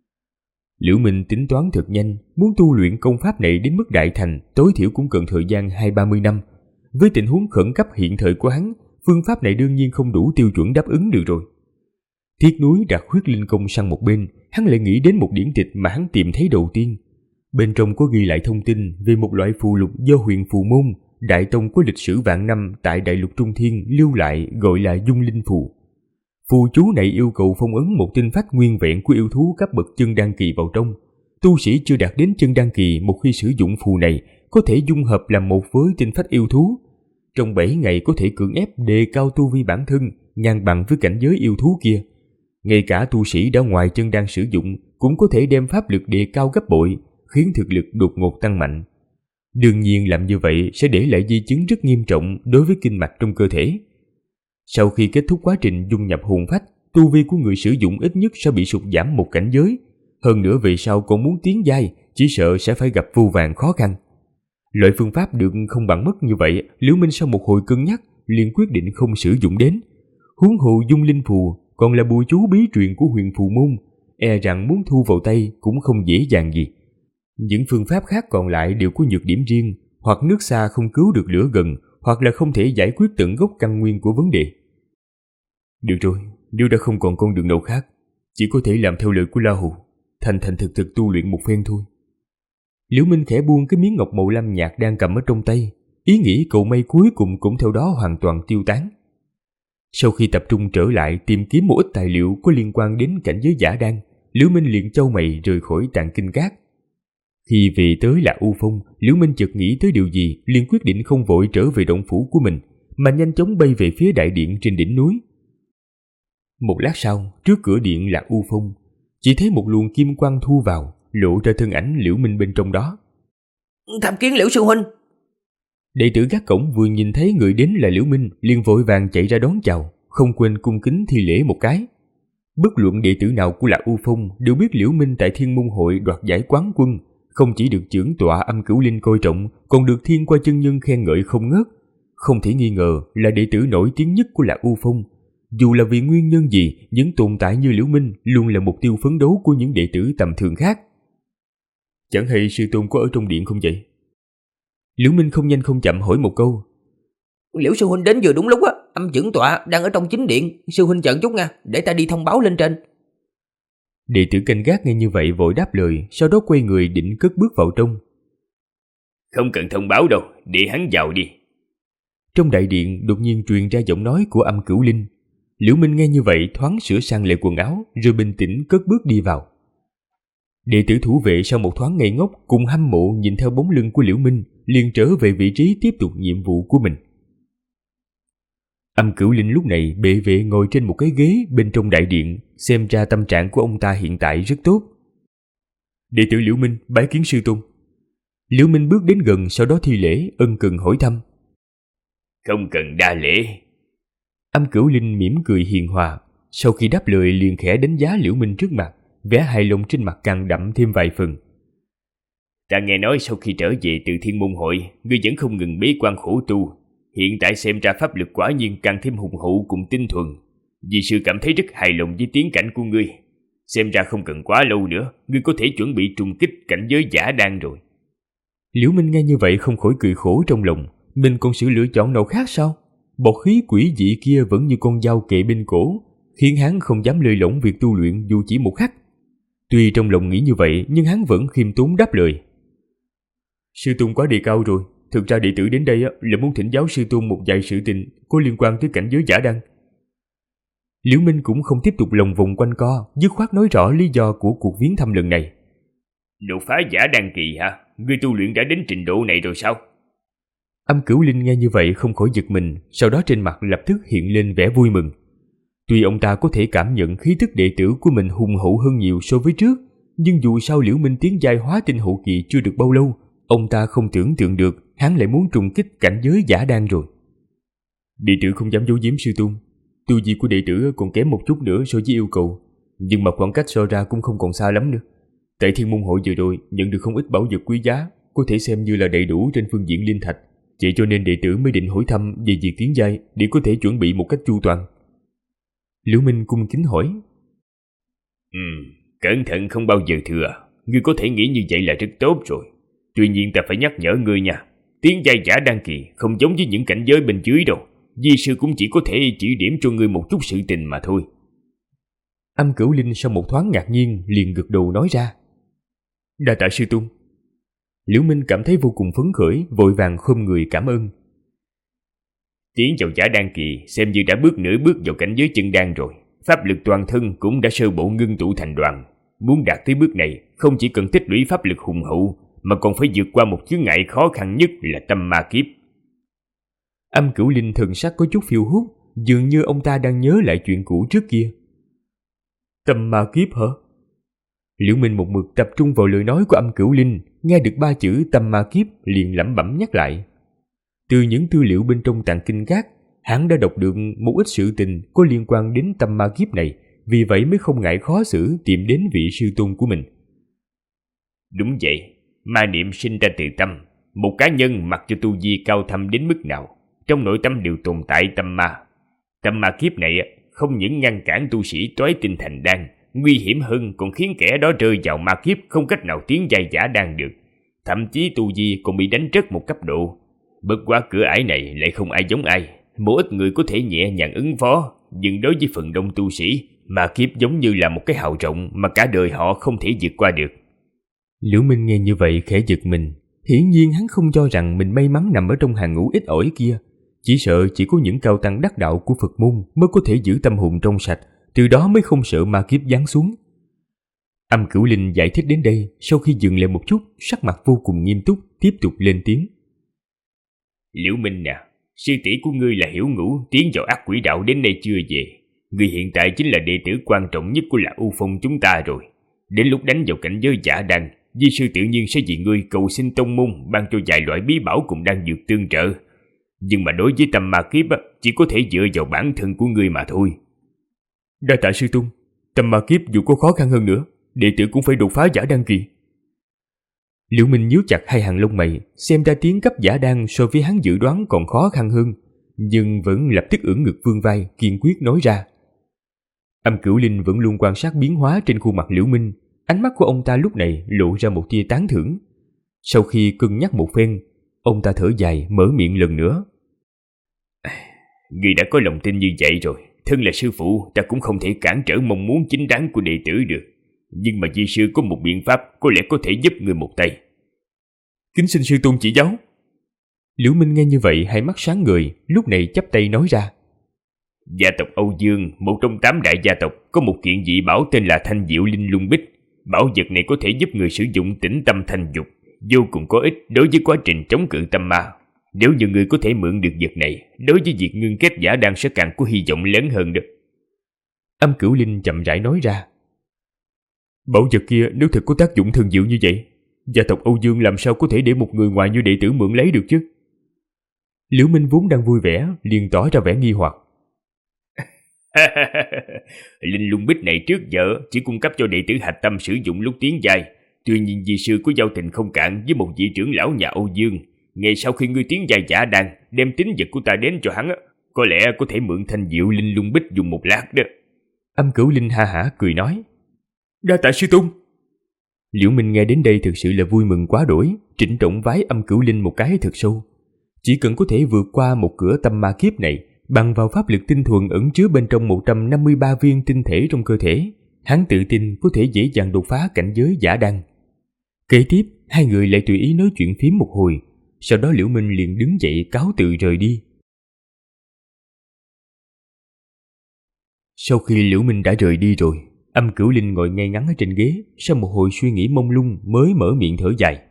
Speaker 2: Liễu Minh tính toán thật nhanh, muốn tu luyện công pháp này đến mức đại thành tối thiểu cũng cần thời gian 20-30 năm. Với tình huống khẩn cấp hiện thời của hắn, phương pháp này đương nhiên không đủ tiêu chuẩn đáp ứng được rồi. Tiếc nuối đặt huyết linh công sang một bên, hắn lại nghĩ đến một điển tịch mà hắn tìm thấy đầu tiên. Bên trong có ghi lại thông tin về một loại phù lục do Huyền Phù Môn, đại tông có lịch sử vạn năm tại đại lục Trung Thiên lưu lại, gọi là Dung Linh Phù. Phù chú này yêu cầu phong ấn một tinh phách nguyên vẹn của yêu thú cấp bậc chân đan kỳ vào trong. Tu sĩ chưa đạt đến chân đan kỳ một khi sử dụng phù này có thể dung hợp làm một với tinh phách yêu thú. Trong 7 ngày có thể cưỡng ép đề cao tu vi bản thân, ngang bằng với cảnh giới yêu thú kia. Ngay cả tu sĩ đã ngoài chân đan sử dụng cũng có thể đem pháp lực đề cao gấp bội, khiến thực lực đột ngột tăng mạnh. Đương nhiên làm như vậy sẽ để lại di chứng rất nghiêm trọng đối với kinh mạch trong cơ thể. Sau khi kết thúc quá trình dung nhập hồn phách, tu vi của người sử dụng ít nhất sẽ bị sụt giảm một cảnh giới. Hơn nữa về sau còn muốn tiến giai, chỉ sợ sẽ phải gặp vô vàn khó khăn. Loại phương pháp được không bằng mất như vậy, Liễu Minh sau một hồi cân nhắc, liền quyết định không sử dụng đến. Huống hồ Dung Linh Phù còn là bùa chú bí truyền của Huyền Phù Môn, e rằng muốn thu vào tay cũng không dễ dàng gì. Những phương pháp khác còn lại đều có nhược điểm riêng, hoặc nước xa không cứu được lửa gần, hoặc là không thể giải quyết tận gốc căn nguyên của vấn đề. Được rồi, nếu đã không còn con đường nào khác, chỉ có thể làm theo lời của La Hù, thành thực tu luyện một phen thôi. Liễu Minh khẽ buông cái miếng ngọc màu lam nhạt đang cầm ở trong tay, ý nghĩ cầu may cuối cùng cũng theo đó hoàn toàn tiêu tán. Sau khi tập trung trở lại tìm kiếm một ít tài liệu có liên quan đến cảnh giới giả đan, Liễu Minh liền chau mày rời khỏi Tàng Kinh Các. Khi về tới Lạc U Phong, Liễu Minh chợt nghĩ tới điều gì, liền quyết định không vội trở về động phủ của mình, mà nhanh chóng bay về phía đại điện trên đỉnh núi. Một lát sau, trước cửa điện Lạc U Phong, chỉ thấy một luồng kim quang thu vào, lộ ra thân ảnh Liễu Minh bên trong đó.
Speaker 1: Tham kiến Liễu sư huynh.
Speaker 2: Đệ tử gác cổng vừa nhìn thấy người đến là Liễu Minh, liền vội vàng chạy ra đón chào, không quên cung kính thi lễ một cái. Bất luận đệ tử nào của Lạc U Phong đều biết Liễu Minh tại Thiên Môn Hội đoạt giải quán quân, không chỉ được trưởng tọa Âm Cửu Linh coi trọng, còn được Thiên Qua chân nhân khen ngợi không ngớt. Không thể nghi ngờ là đệ tử nổi tiếng nhất của Lạc U Phong. Dù là vì nguyên nhân gì, những tồn tại như Liễu Minh luôn là mục tiêu phấn đấu của những đệ tử tầm thường khác. Chẳng hay sư tôn có ở trong điện không vậy? Liễu Minh không nhanh không chậm hỏi một câu.
Speaker 1: Liễu sư huynh đến vừa đúng lúc á, Âm trưởng tọa đang ở trong chính điện, sư huynh chờ chút nha, để ta đi thông báo lên trên.
Speaker 2: Đệ tử canh gác nghe như vậy vội đáp lời, sau đó quay người định cất bước vào trong.
Speaker 3: Không cần thông báo đâu, để hắn vào đi.
Speaker 2: Trong đại điện đột nhiên truyền ra giọng nói của Âm Cửu Linh. Liễu Minh nghe như vậy thoáng sửa sang lại quần áo, rồi bình tĩnh cất bước đi vào. Đệ tử thủ vệ sau một thoáng ngây ngốc cùng hâm mộ nhìn theo bóng lưng của Liễu Minh, liền trở về vị trí tiếp tục nhiệm vụ của mình. Âm Cửu Linh lúc này bệ vệ ngồi trên một cái ghế bên trong đại điện, xem ra tâm trạng của ông ta hiện tại rất tốt. Đệ tử Liễu Minh bái kiến sư tôn. Liễu Minh bước đến gần, sau đó thi lễ ân cần hỏi thăm.
Speaker 3: Không cần đa lễ.
Speaker 2: Âm Cửu Linh mỉm cười hiền hòa, sau khi đáp lời liền khẽ đánh giá Liễu Minh trước mặt, vẻ hài lòng trên mặt càng đậm thêm vài phần.
Speaker 3: Ta nghe nói sau khi trở về từ Thiên Môn Hội, ngươi vẫn không ngừng bế quan khổ tu. Hiện tại xem ra pháp lực quả nhiên càng thêm hùng hậu cùng tinh thuần. Vì sư cảm thấy rất hài lòng với tiến cảnh của ngươi. Xem ra không cần quá lâu nữa, ngươi có thể chuẩn bị trùng kích cảnh giới giả đan rồi.
Speaker 2: Liễu Minh nghe như vậy không khỏi cười khổ trong lòng. Mình còn sự lựa chọn nào khác sao? Bọt khí quỷ dị kia vẫn như con dao kề bên cổ, khiến hắn không dám lơi lỏng việc tu luyện dù chỉ một khắc. Tuy trong lòng nghĩ như vậy, nhưng hắn vẫn khiêm tốn đáp lời. Sư tôn quá đề cao rồi. Thực ra đệ tử đến đây là muốn thỉnh giáo sư tôn một vài sự tình có liên quan tới cảnh giới giả đăng. Liễu Minh cũng không tiếp tục lòng vòng quanh co, dứt khoát nói rõ lý do của cuộc viếng thăm lần này.
Speaker 3: Đột phá giả đăng kỳ hả? Ngươi tu luyện đã đến trình độ này rồi sao?
Speaker 2: Âm Cửu Linh nghe như vậy không khỏi giật mình, sau đó trên mặt lập tức hiện lên vẻ vui mừng. Tuy ông ta có thể cảm nhận khí tức đệ tử của mình hùng hậu hơn nhiều so với trước, nhưng dù sao Liễu Minh tiến giai hóa tinh hậu kỳ chưa được bao lâu, ông ta không tưởng tượng được hắn lại muốn trùng kích cảnh giới giả đan rồi. Đệ tử không dám giấu giếm sư tôn, tu vi của đệ tử còn kém một chút nữa so với yêu cầu, nhưng mà khoảng cách so ra cũng không còn xa lắm nữa. Tại Thiên Môn Hội vừa rồi nhận được không ít bảo vật quý giá, có thể xem như là đầy đủ trên phương diện linh thạch. Vậy cho nên đệ tử mới định hỏi thăm về việc tiến giai để có thể chuẩn bị một cách chu toàn. Liễu Minh cung kính hỏi.
Speaker 3: Cẩn thận không bao giờ thừa. Ngươi có thể nghĩ như vậy là rất tốt rồi. Tuy nhiên ta phải nhắc nhở ngươi nha. Tiến giai giả đan kỳ không giống với những cảnh giới bên dưới đâu. Di sư cũng chỉ có thể chỉ điểm cho ngươi một chút sự tình mà thôi.
Speaker 2: Âm Cửu Linh sau một thoáng ngạc nhiên liền gật đầu nói ra. Đa tạ sư tôn. Liễu Minh cảm thấy vô cùng phấn khởi, vội vàng khom người cảm ơn.
Speaker 3: Tiến vào giả đan kỳ xem như đã bước nửa bước vào cảnh giới chân đan rồi. Pháp lực toàn thân cũng đã sơ bộ ngưng tụ thành đoàn. Muốn đạt tới bước này, không chỉ cần tích lũy pháp lực hùng hậu, mà còn phải vượt qua một chướng ngại khó khăn nhất là tâm ma kiếp.
Speaker 2: Âm Cửu Linh thần sắc có chút phiêu hốt, dường như ông ta đang nhớ lại chuyện cũ trước kia. Tâm ma kiếp hả? Liễu Minh một mực tập trung vào lời nói của Âm Cửu Linh, nghe được 3 chữ tâm ma kiếp liền lẩm bẩm nhắc lại. Từ những tư liệu bên trong tàng kinh các, hắn đã đọc được một ít sự tình có liên quan đến tâm ma kiếp này, vì vậy mới không ngại khó xử tìm đến vị sư tôn của mình.
Speaker 3: Đúng vậy, ma niệm sinh ra từ tâm. Một cá nhân mặc cho tu vi cao thâm đến mức nào, trong nội tâm đều tồn tại tâm ma. Tâm ma kiếp này không những ngăn cản tu sĩ toái tinh thành đan, nguy hiểm hơn còn khiến kẻ đó rơi vào ma kiếp không cách nào tiến giai giả đan được. Thậm chí tu vi còn bị đánh rớt một cấp độ. Bất quá cửa ải này lại không ai giống ai. Một ít người có thể nhẹ nhàng ứng phó, nhưng đối với phần đông tu sĩ, ma kiếp giống như là một cái hào rộng mà cả đời họ không thể vượt qua được.
Speaker 2: Liễu Minh nghe như vậy khẽ giật mình. Hiển nhiên hắn không cho rằng mình may mắn nằm ở trong hàng ngũ ít ỏi kia. Chỉ sợ chỉ có những cao tăng đắc đạo của Phật môn mới có thể giữ tâm hồn trong sạch, từ đó mới không sợ ma kiếp giáng xuống. Âm Cửu Linh giải thích đến đây, sau khi dừng lại một chút, sắc mặt vô cùng nghiêm túc, tiếp tục lên tiếng.
Speaker 3: Liễu Minh nè, sư tỷ của ngươi là Hiểu Ngũ tiến vào ác quỷ đạo đến nay chưa về. Ngươi hiện tại chính là đệ tử quan trọng nhất của Lạc U Phong chúng ta rồi. Đến lúc đánh vào cảnh giới giả đan, di sư tự nhiên sẽ vì ngươi cầu xin tông môn ban cho vài loại bí bảo cùng đan dược tương trợ. Nhưng mà đối với tâm ma kiếp chỉ có thể dựa vào bản thân của ngươi mà thôi.
Speaker 2: Đa tạ sư tôn, tâm ma kiếp dù có khó khăn hơn nữa, đệ tử cũng phải đột phá giả đan kỳ. Liễu Minh nhíu chặt hai hàng lông mày, xem ra tiến cấp giả đan so với hắn dự đoán còn khó khăn hơn, nhưng vẫn lập tức ưỡn ngực vươn vai, kiên quyết nói ra. Âm Cửu Linh vẫn luôn quan sát biến hóa trên khuôn mặt Liễu Minh, ánh mắt của ông ta lúc này lộ ra một tia tán thưởng. Sau khi cân nhắc một phen, ông ta thở dài mở miệng lần nữa.
Speaker 3: Ngươi đã có lòng tin như vậy rồi, thân là sư phụ ta cũng không thể cản trở mong muốn chính đáng của đệ tử được. Nhưng mà di sư có một biện pháp có lẽ có thể giúp ngươi một tay.
Speaker 2: Kính xin sư tôn chỉ giáo. Liễu Minh nghe như vậy hai mắt sáng ngời, lúc này chắp tay nói ra.
Speaker 3: Gia tộc Âu Dương, một trong 8 đại gia tộc, có một kiện dị bảo tên là Thanh Diệu Linh Lung Bích. Bảo vật này có thể giúp người sử dụng tĩnh tâm thanh dục, vô cùng có ích đối với quá trình chống cự tâm ma. Nếu như người có thể mượn được vật này, đối với việc ngưng kết giả đan sẽ càng có hy vọng lớn hơn đó.
Speaker 2: Âm Cửu Linh chậm rãi nói ra. Bảo vật kia nếu thật có tác dụng thần diệu như vậy, gia tộc Âu Dương làm sao có thể để một người ngoài như đệ tử mượn lấy được chứ? Liễu Minh vốn đang vui vẻ, liền tỏ ra vẻ nghi hoặc.
Speaker 3: Linh lung bích này trước giờ chỉ cung cấp cho đệ tử hạch tâm sử dụng lúc tiến giai. Tuy nhiên di sư có giao tình không cạn với một vị trưởng lão nhà Âu Dương. Ngay sau khi ngươi tiến giai giả đan, đem tín vật của ta đến cho hắn, có lẽ có thể mượn thanh diệu linh lung bích dùng một lát đó.
Speaker 2: Âm Cửu Linh ha hả cười nói.
Speaker 3: Đa tạ sư tôn.
Speaker 2: Liễu Minh nghe đến đây thực sự là vui mừng quá đỗi, trịnh trọng vái Âm Cửu Linh một cái thật sâu. Chỉ cần có thể vượt qua một cửa tâm ma kiếp này, bằng vào pháp lực tinh thuần ẩn chứa bên trong 153 viên tinh thể trong cơ thể, hắn tự tin có thể dễ dàng đột phá cảnh giới giả đan. Kế tiếp, hai người lại tùy ý nói chuyện phím một hồi, sau đó Liễu Minh liền đứng dậy cáo từ rời đi. Sau khi Liễu Minh đã rời đi rồi, Âm Cửu Linh ngồi ngay ngắn ở trên ghế, sau một hồi suy nghĩ mông lung mới mở miệng thở dài.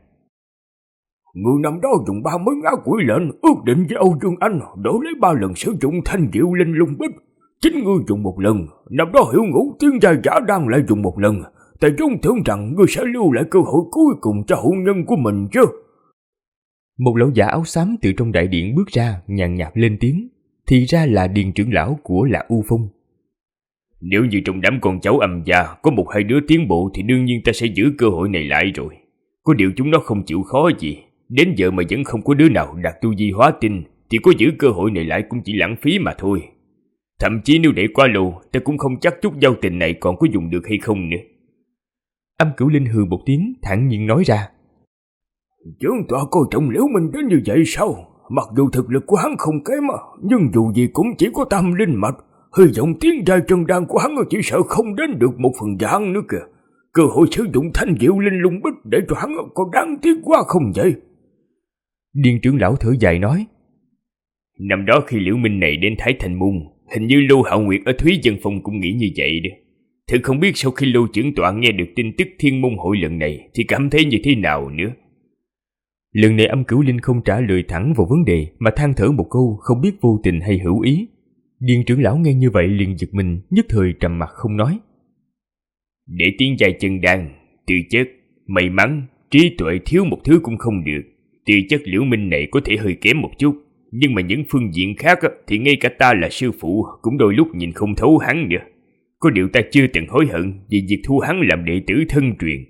Speaker 3: Người năm đó dùng 3 mớ ngã quỷ lệnh ước định với Âu Dương Anh đổi lấy 3 lần sử dụng thanh diệu linh lung bích. Chính ngươi dùng một lần, năm đó Hiểu Ngũ tiến giai giả đang lại dùng một lần. Ta vốn tưởng rằng ngươi sẽ lưu lại cơ hội cuối cùng cho hữu nhân của mình chứ.
Speaker 2: Một lão giả áo xám từ trong đại điện bước ra, nhàn nhạt lên tiếng, thì ra là Điền trưởng lão của Lạc U Phong.
Speaker 3: Nếu như trong đám con cháu Âm gia có một hai đứa tiến bộ thì đương nhiên ta sẽ giữ cơ hội này lại rồi. Có điều chúng nó không chịu khó gì, đến giờ mà vẫn không có đứa nào đạt tu vi hóa tinh, thì có giữ cơ hội này lại cũng chỉ lãng phí mà thôi. Thậm chí nếu để quá lâu, ta cũng không chắc chút giao tình này còn có dùng được hay không nữa.
Speaker 2: Âm Cửu Linh hừ một tiếng, thản nhiên nói ra.
Speaker 3: Chúng ta coi trọng Liễu Minh đến như vậy sao? Mặc dù thực lực của hắn không kém, nhưng dù gì cũng chỉ có tam linh mạch. Hy vọng tiến giai chân đan của hắn chỉ sợ không đến được 1/3 nữa kìa. Cơ hội sử dụng thanh diệu linh lung bích để cho hắn có đáng tiếc quá không vậy?
Speaker 2: Điền trưởng lão thở dài nói.
Speaker 3: Năm đó khi Liễu Minh này đến Thái Thành Môn, hình như Lô Hạo Nguyệt ở Thúy Dân Phong cũng nghĩ như vậy đó. Thật không biết sau khi Lô trưởng tọa nghe được tin tức Thiên Môn hội lần này thì cảm thấy như thế nào nữa.
Speaker 2: Lần này Âm Cửu Linh không trả lời thẳng vào vấn đề mà than thở một câu không biết vô tình hay hữu ý. Điền trưởng lão nghe như vậy liền giật mình, nhất thời trầm mặc không nói.
Speaker 3: Để tiến giai chân đan, tư chất, may mắn, trí tuệ thiếu một thứ cũng không được. Tư chất Liễu Minh này có thể hơi kém một chút, nhưng mà những phương diện khác thì ngay cả ta là sư phụ cũng đôi lúc nhìn không thấu hắn nữa. Có điều ta chưa từng hối hận vì việc thu hắn làm đệ tử thân truyền.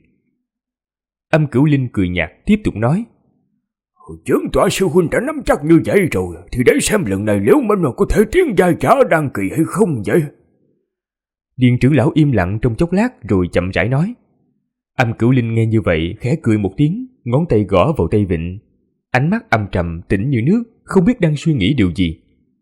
Speaker 2: Âm Cửu Linh cười nhạt tiếp tục nói.
Speaker 3: Trưởng tọa sư huynh đã nắm chắc như vậy rồi, thì để xem lần này Liễu Minh có thể tiến giai giả đan kỳ hay không vậy?
Speaker 2: Điền trưởng lão im lặng trong chốc lát rồi chậm rãi nói. Âm Cửu Linh nghe như vậy khẽ cười một tiếng, ngón tay gõ vào tay vịn. Ánh mắt âm trầm tĩnh như nước, không biết đang suy nghĩ điều gì.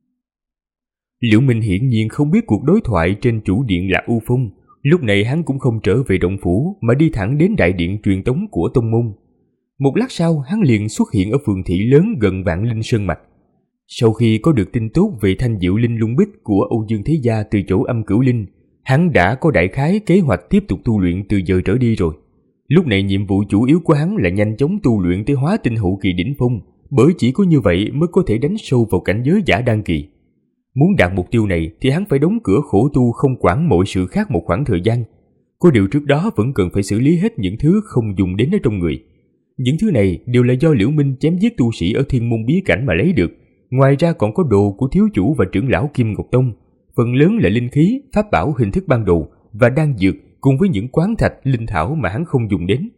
Speaker 2: Liễu Minh hiển nhiên không biết cuộc đối thoại trên chủ điện là U Phong. Lúc này hắn cũng không trở về động phủ mà đi thẳng đến đại điện truyền tống của tông môn. Một lát sau hắn liền xuất hiện ở phường thị lớn gần Vạn Linh Sơn Mạch. Sau khi có được tin tốt về thanh diệu linh lung bích của Âu Dương Thế Gia từ chỗ Âm Cửu Linh, hắn đã có đại khái kế hoạch tiếp tục tu luyện từ giờ trở đi rồi. Lúc này nhiệm vụ chủ yếu của hắn là nhanh chóng tu luyện tới hóa tinh hậu kỳ đỉnh phong, bởi chỉ có như vậy mới có thể đánh sâu vào cảnh giới giả đan kỳ. Muốn đạt mục tiêu này thì hắn phải đóng cửa khổ tu không quản mọi sự khác một khoảng thời gian. Có điều trước đó vẫn cần phải xử lý hết những thứ không dùng đến ở trong người. Những thứ này đều là do Liễu Minh chém giết tu sĩ ở Thiên Môn bí cảnh mà lấy được. Ngoài ra còn có đồ của thiếu chủ và trưởng lão Kim Ngọc Tông, phần lớn là linh khí, pháp bảo hình thức ban đầu và đan dược, cùng với những quán thạch, linh thảo mà hắn không dùng đến.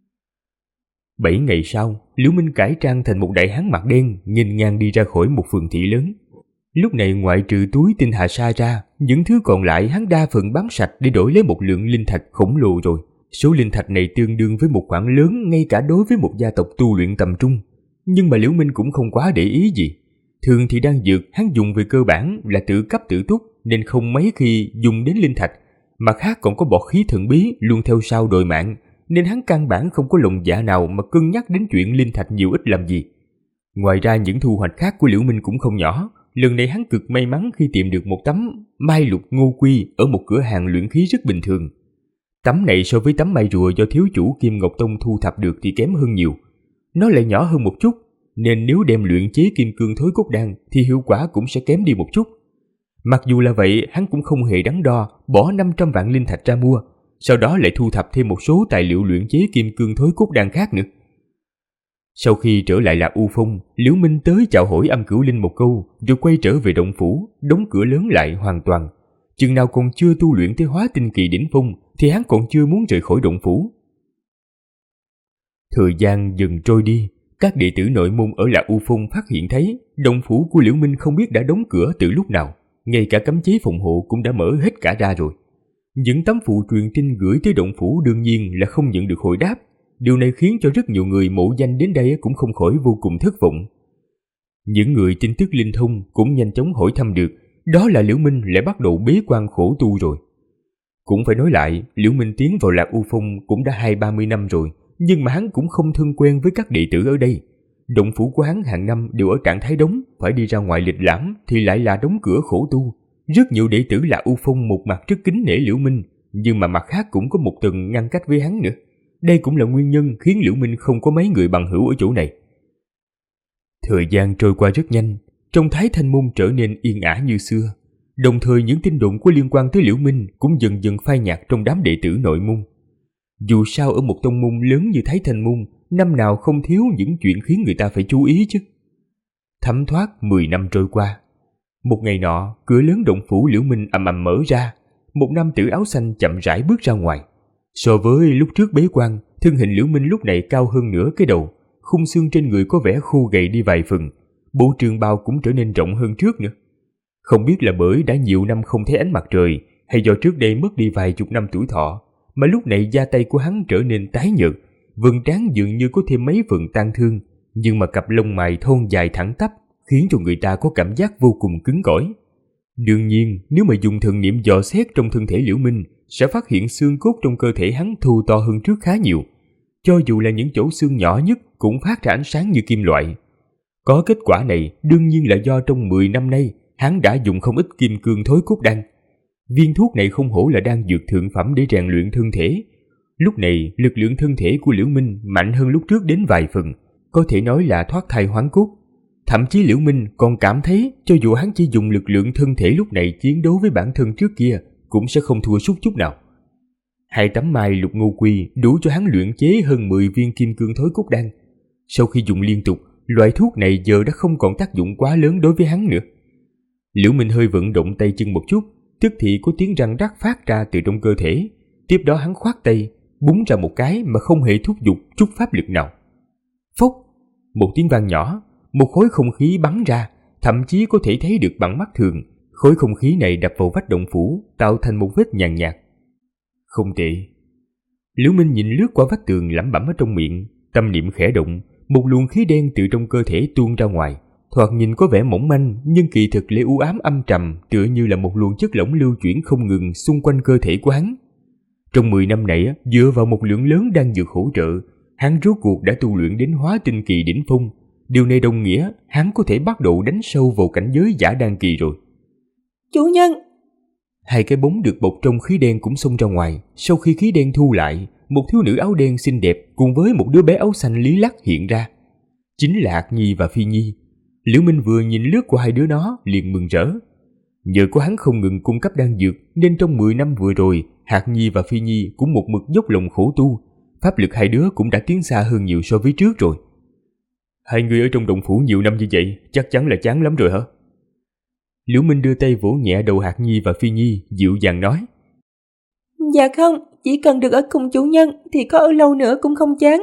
Speaker 2: 7 ngày sau, Liễu Minh cải trang thành một đại hán mặt đen, nghênh ngang đi ra khỏi một phường thị lớn. Lúc này ngoại trừ túi tinh hà sa ra, những thứ còn lại hắn đa phần bán sạch để đổi lấy một lượng linh thạch khổng lồ rồi. Số linh thạch này tương đương với một khoản lớn ngay cả đối với một gia tộc tu luyện tầm trung. Nhưng mà Liễu Minh cũng không quá để ý gì. Thường thì đan dược hắn dùng về cơ bản là tự cấp tự túc nên không mấy khi dùng đến linh thạch. Mặt khác còn có bọt khí thần bí luôn theo sau đòi mạng, nên hắn căn bản không có lòng dạ nào mà cân nhắc đến chuyện linh thạch nhiều ít làm gì. Ngoài ra những thu hoạch khác của Liễu Minh cũng không nhỏ. Lần này hắn cực may mắn khi tìm được một tấm mai lục ngô quy ở một cửa hàng luyện khí rất bình thường. Tấm này so với tấm mai rùa do thiếu chủ Kim Ngọc Tông thu thập được thì kém hơn nhiều. Nó lại nhỏ hơn một chút, nên nếu đem luyện chế kim cương thối cốt đan thì hiệu quả cũng sẽ kém đi một chút. Mặc dù là vậy, hắn cũng không hề đắn đo, bỏ 500 vạn linh thạch ra mua, sau đó lại thu thập thêm một số tài liệu luyện chế kim cương thối cốt đan khác nữa. Sau khi trở lại Lạc U Phong, Liễu Minh tới chào hỏi Âm Cửu Linh một câu, rồi quay trở về động phủ, đóng cửa lớn lại hoàn toàn. Chừng nào còn chưa tu luyện tới hóa tinh kỳ đỉnh phong thì hắn còn chưa muốn rời khỏi động phủ. Thời gian dần trôi đi, các đệ tử nội môn ở Lạc U Phong phát hiện thấy động phủ của Liễu Minh không biết đã đóng cửa từ lúc nào, ngay cả cấm chế phòng hộ cũng đã mở hết cả ra rồi. Những tấm phụ truyền tin gửi tới động phủ đương nhiên là không nhận được hồi đáp. Điều này khiến cho rất nhiều người mộ danh đến đây cũng không khỏi vô cùng thất vọng. Những người tin tức linh thông cũng nhanh chóng hỏi thăm được, đó là Liễu Minh lại bắt đầu bế quan khổ tu rồi. Cũng phải nói lại, Liễu Minh tiến vào Lạc U Phong cũng đã 20-30 năm rồi, nhưng mà hắn cũng không thân quen với các đệ tử ở đây. Động phủ của hắn hàng năm đều ở trạng thái đóng, phải đi ra ngoài lịch lãm thì lại là đóng cửa khổ tu. Rất nhiều đệ tử Lạc U Phong một mặt rất kính nể Liễu Minh, nhưng mà mặt khác cũng có một tầng ngăn cách với hắn nữa. Đây cũng là nguyên nhân khiến Liễu Minh không có mấy người bằng hữu ở chỗ này. Thời gian trôi qua rất nhanh, trong Thái Thanh Môn trở nên yên ả như xưa. Đồng thời những tin đồn có liên quan tới Liễu Minh cũng dần dần phai nhạt trong đám đệ tử nội môn. Dù sao ở một tông môn lớn như Thái Thanh Môn, năm nào không thiếu những chuyện khiến người ta phải chú ý chứ. Thấm thoát 10 năm trôi qua. Một ngày nọ, cửa lớn động phủ Liễu Minh ầm ầm mở ra. Một nam tử áo xanh chậm rãi bước ra ngoài. So với lúc trước bế quan, thân hình Liễu Minh lúc này cao hơn nửa cái đầu, khung xương trên người có vẻ khô gầy đi vài phần, bộ trường bào cũng trở nên rộng hơn trước nữa. Không biết là bởi đã nhiều năm không thấy ánh mặt trời, hay do trước đây mất đi vài chục năm tuổi thọ, mà lúc này da tay của hắn trở nên tái nhợt, vầng trán dường như có thêm mấy phần tang thương, nhưng mà cặp lông mày thon dài thẳng tắp khiến cho người ta có cảm giác vô cùng cứng cỏi. Đương nhiên, nếu mà dùng thần niệm dò xét trong thân thể Liễu Minh, sẽ phát hiện xương cốt trong cơ thể hắn thu to hơn trước khá nhiều. Cho dù là những chỗ xương nhỏ nhất cũng phát ra ánh sáng như kim loại. Có kết quả này đương nhiên là do trong 10 năm nay hắn đã dùng không ít kim cương thối cốt đan. Viên thuốc này không hổ là đan dược thượng phẩm để rèn luyện thân thể. Lúc này lực lượng thân thể của Liễu Minh mạnh hơn lúc trước đến vài phần, có thể nói là thoát thai hoán cốt. Thậm chí Liễu Minh còn cảm thấy cho dù hắn chỉ dùng lực lượng thân thể lúc này chiến đấu với bản thân trước kia cũng sẽ không thua sút chút nào. 2 tấm mai lục ngô quy đủ cho hắn luyện chế hơn 10 viên kim cương thối cốt đan. Sau khi dùng liên tục, loại thuốc này giờ đã không còn tác dụng quá lớn đối với hắn nữa. Liễu Minh hơi vận động tay chân một chút, tức thì có tiếng răng rắc phát ra từ trong cơ thể. Tiếp đó hắn khoát tay, búng ra một cái mà không hề thúc giục chút pháp lực nào. Phốc, một tiếng vang nhỏ, một khối không khí bắn ra, thậm chí có thể thấy được bằng mắt thường. Khối không khí này đập vào vách động phủ, tạo thành một vết nhàn nhạt. Không tệ. Liễu Minh nhìn lướt qua vách tường lẩm bẩm ở trong miệng, tâm niệm khẽ động, một luồng khí đen từ trong cơ thể tuôn ra ngoài, thoạt nhìn có vẻ mỏng manh nhưng kỳ thực lại u ám âm trầm, tựa như là một luồng chất lỏng lưu chuyển không ngừng xung quanh cơ thể của hắn. Trong 10 năm này, dựa vào một lượng lớn đan dược hỗ trợ, hắn rốt cuộc đã tu luyện đến hóa tinh kỳ đỉnh phong. Điều này đồng nghĩa hắn có thể bắt đầu đánh sâu vào cảnh giới giả đan kỳ rồi.
Speaker 4: Chủ nhân!
Speaker 2: 2 cái bóng được bọc trong khí đen cũng xông ra ngoài. Sau khi khí đen thu lại, một thiếu nữ áo đen xinh đẹp cùng với một đứa bé áo xanh lý lắc hiện ra. Chính là Hạc Nhi và Phi Nhi. Liễu Minh vừa nhìn lướt qua 2 đứa nó liền mừng rỡ. Nhờ có hắn không ngừng cung cấp đan dược nên trong 10 năm vừa rồi, Hạc Nhi và Phi Nhi cũng một mực dốc lòng khổ tu. Pháp lực 2 đứa cũng đã tiến xa hơn nhiều so với trước rồi. 2 người ở trong động phủ nhiều năm như vậy chắc chắn là chán lắm rồi hả? Liễu Minh đưa tay vỗ nhẹ đầu Hạc Nhi và Phi Nhi, dịu dàng nói.
Speaker 4: Dạ không, chỉ cần được ở cùng chủ nhân thì có ở lâu nữa cũng không chán.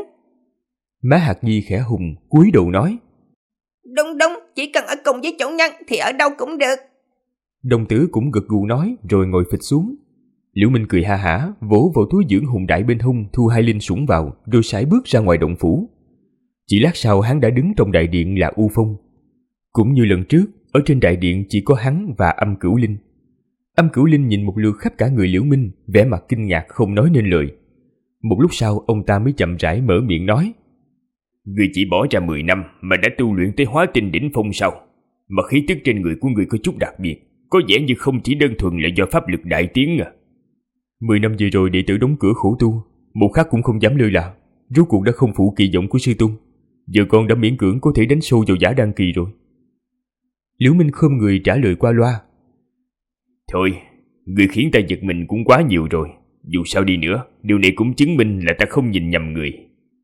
Speaker 2: Má Hạc Nhi khẽ hùng, cúi đầu nói.
Speaker 4: Đúng, chỉ cần ở cùng với chủ nhân thì ở đâu cũng được.
Speaker 2: Đồng tử cũng gật gù nói rồi ngồi phịch xuống. Liễu Minh cười ha hả, vỗ vào túi dưỡng hùng đại bên hông, thu 2 linh sủng vào, rồi sải bước ra ngoài động phủ. Chỉ lát sau hắn đã đứng trong đại điện Lạc U Phong. Cũng như lần trước, ở trên đại điện chỉ có hắn và Âm Cửu Linh. Âm Cửu Linh nhìn một lượt khắp cả người Liễu Minh, vẻ mặt kinh ngạc không nói nên lời. Một lúc sau ông ta mới chậm rãi mở miệng nói.
Speaker 3: Người chỉ bỏ ra 10 năm mà đã tu luyện tới hóa tinh đỉnh phong sao? Mà khí tức trên người của người có chút đặc biệt, có vẻ như không chỉ đơn thuần là do pháp lực đại tiến à.
Speaker 2: 10 năm vừa rồi đệ tử đóng cửa khổ tu, một khắc cũng không dám lơ là, rốt cuộc đã không phụ kỳ vọng của sư tôn. Giờ con đã miễn cưỡng có thể đánh sâu vào giả đan kỳ rồi. Liễu Minh khom người trả lời qua loa.
Speaker 3: Thôi, người khiến ta giật mình cũng quá nhiều rồi. Dù sao đi nữa, điều này cũng chứng minh là ta không nhìn nhầm người.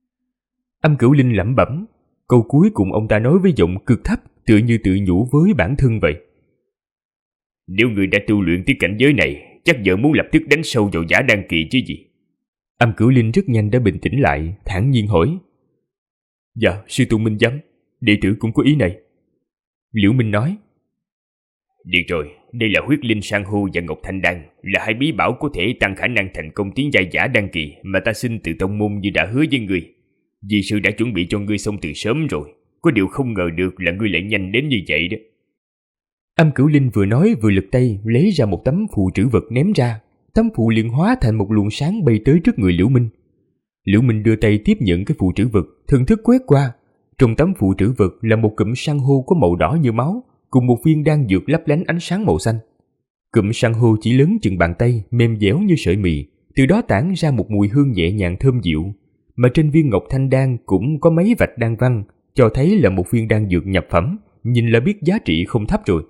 Speaker 2: Âm Cửu Linh lẩm bẩm. Câu cuối cùng ông ta nói với giọng cực thấp, tựa như tự nhủ với bản thân vậy.
Speaker 3: Nếu người đã tu luyện tới cảnh giới này, chắc giờ muốn lập tức đánh sâu vào Giả Đan Kỳ chứ gì.
Speaker 2: Âm Cửu Linh rất nhanh đã bình tĩnh lại, thản nhiên hỏi.
Speaker 3: Dạ, sư tôn minh giám, đệ tử cũng có ý này.
Speaker 2: Liễu Minh nói.
Speaker 3: Được rồi, đây là huyết linh san hô và ngọc thanh đan, là hai bí bảo có thể tăng khả năng thành công tiến giai Giả Đan Kỳ mà ta xin từ tông môn như đã hứa với ngươi. Vì sư đã chuẩn bị cho ngươi xong từ sớm rồi, có điều không ngờ được là ngươi lại nhanh đến như vậy đó.
Speaker 2: Âm Cửu Linh vừa nói vừa lật tay lấy ra một tấm phù trữ vật ném ra. Tấm phù liền hóa thành một luồng sáng bay tới trước người Liễu Minh. Liễu Minh đưa tay tiếp nhận cái phù trữ vật, thần thức quét qua. Trong tấm phù trữ vật là một cụm san hô có màu đỏ như máu, cùng một viên đan dược lấp lánh ánh sáng màu xanh. Cụm san hô chỉ lớn chừng bàn tay, mềm dẻo như sợi mì, từ đó tản ra một mùi hương nhẹ nhàng thơm dịu. Mà trên viên ngọc thanh đan cũng có mấy vạch đan văn, cho thấy là một viên đan dược nhập phẩm, nhìn là biết giá trị không thấp rồi.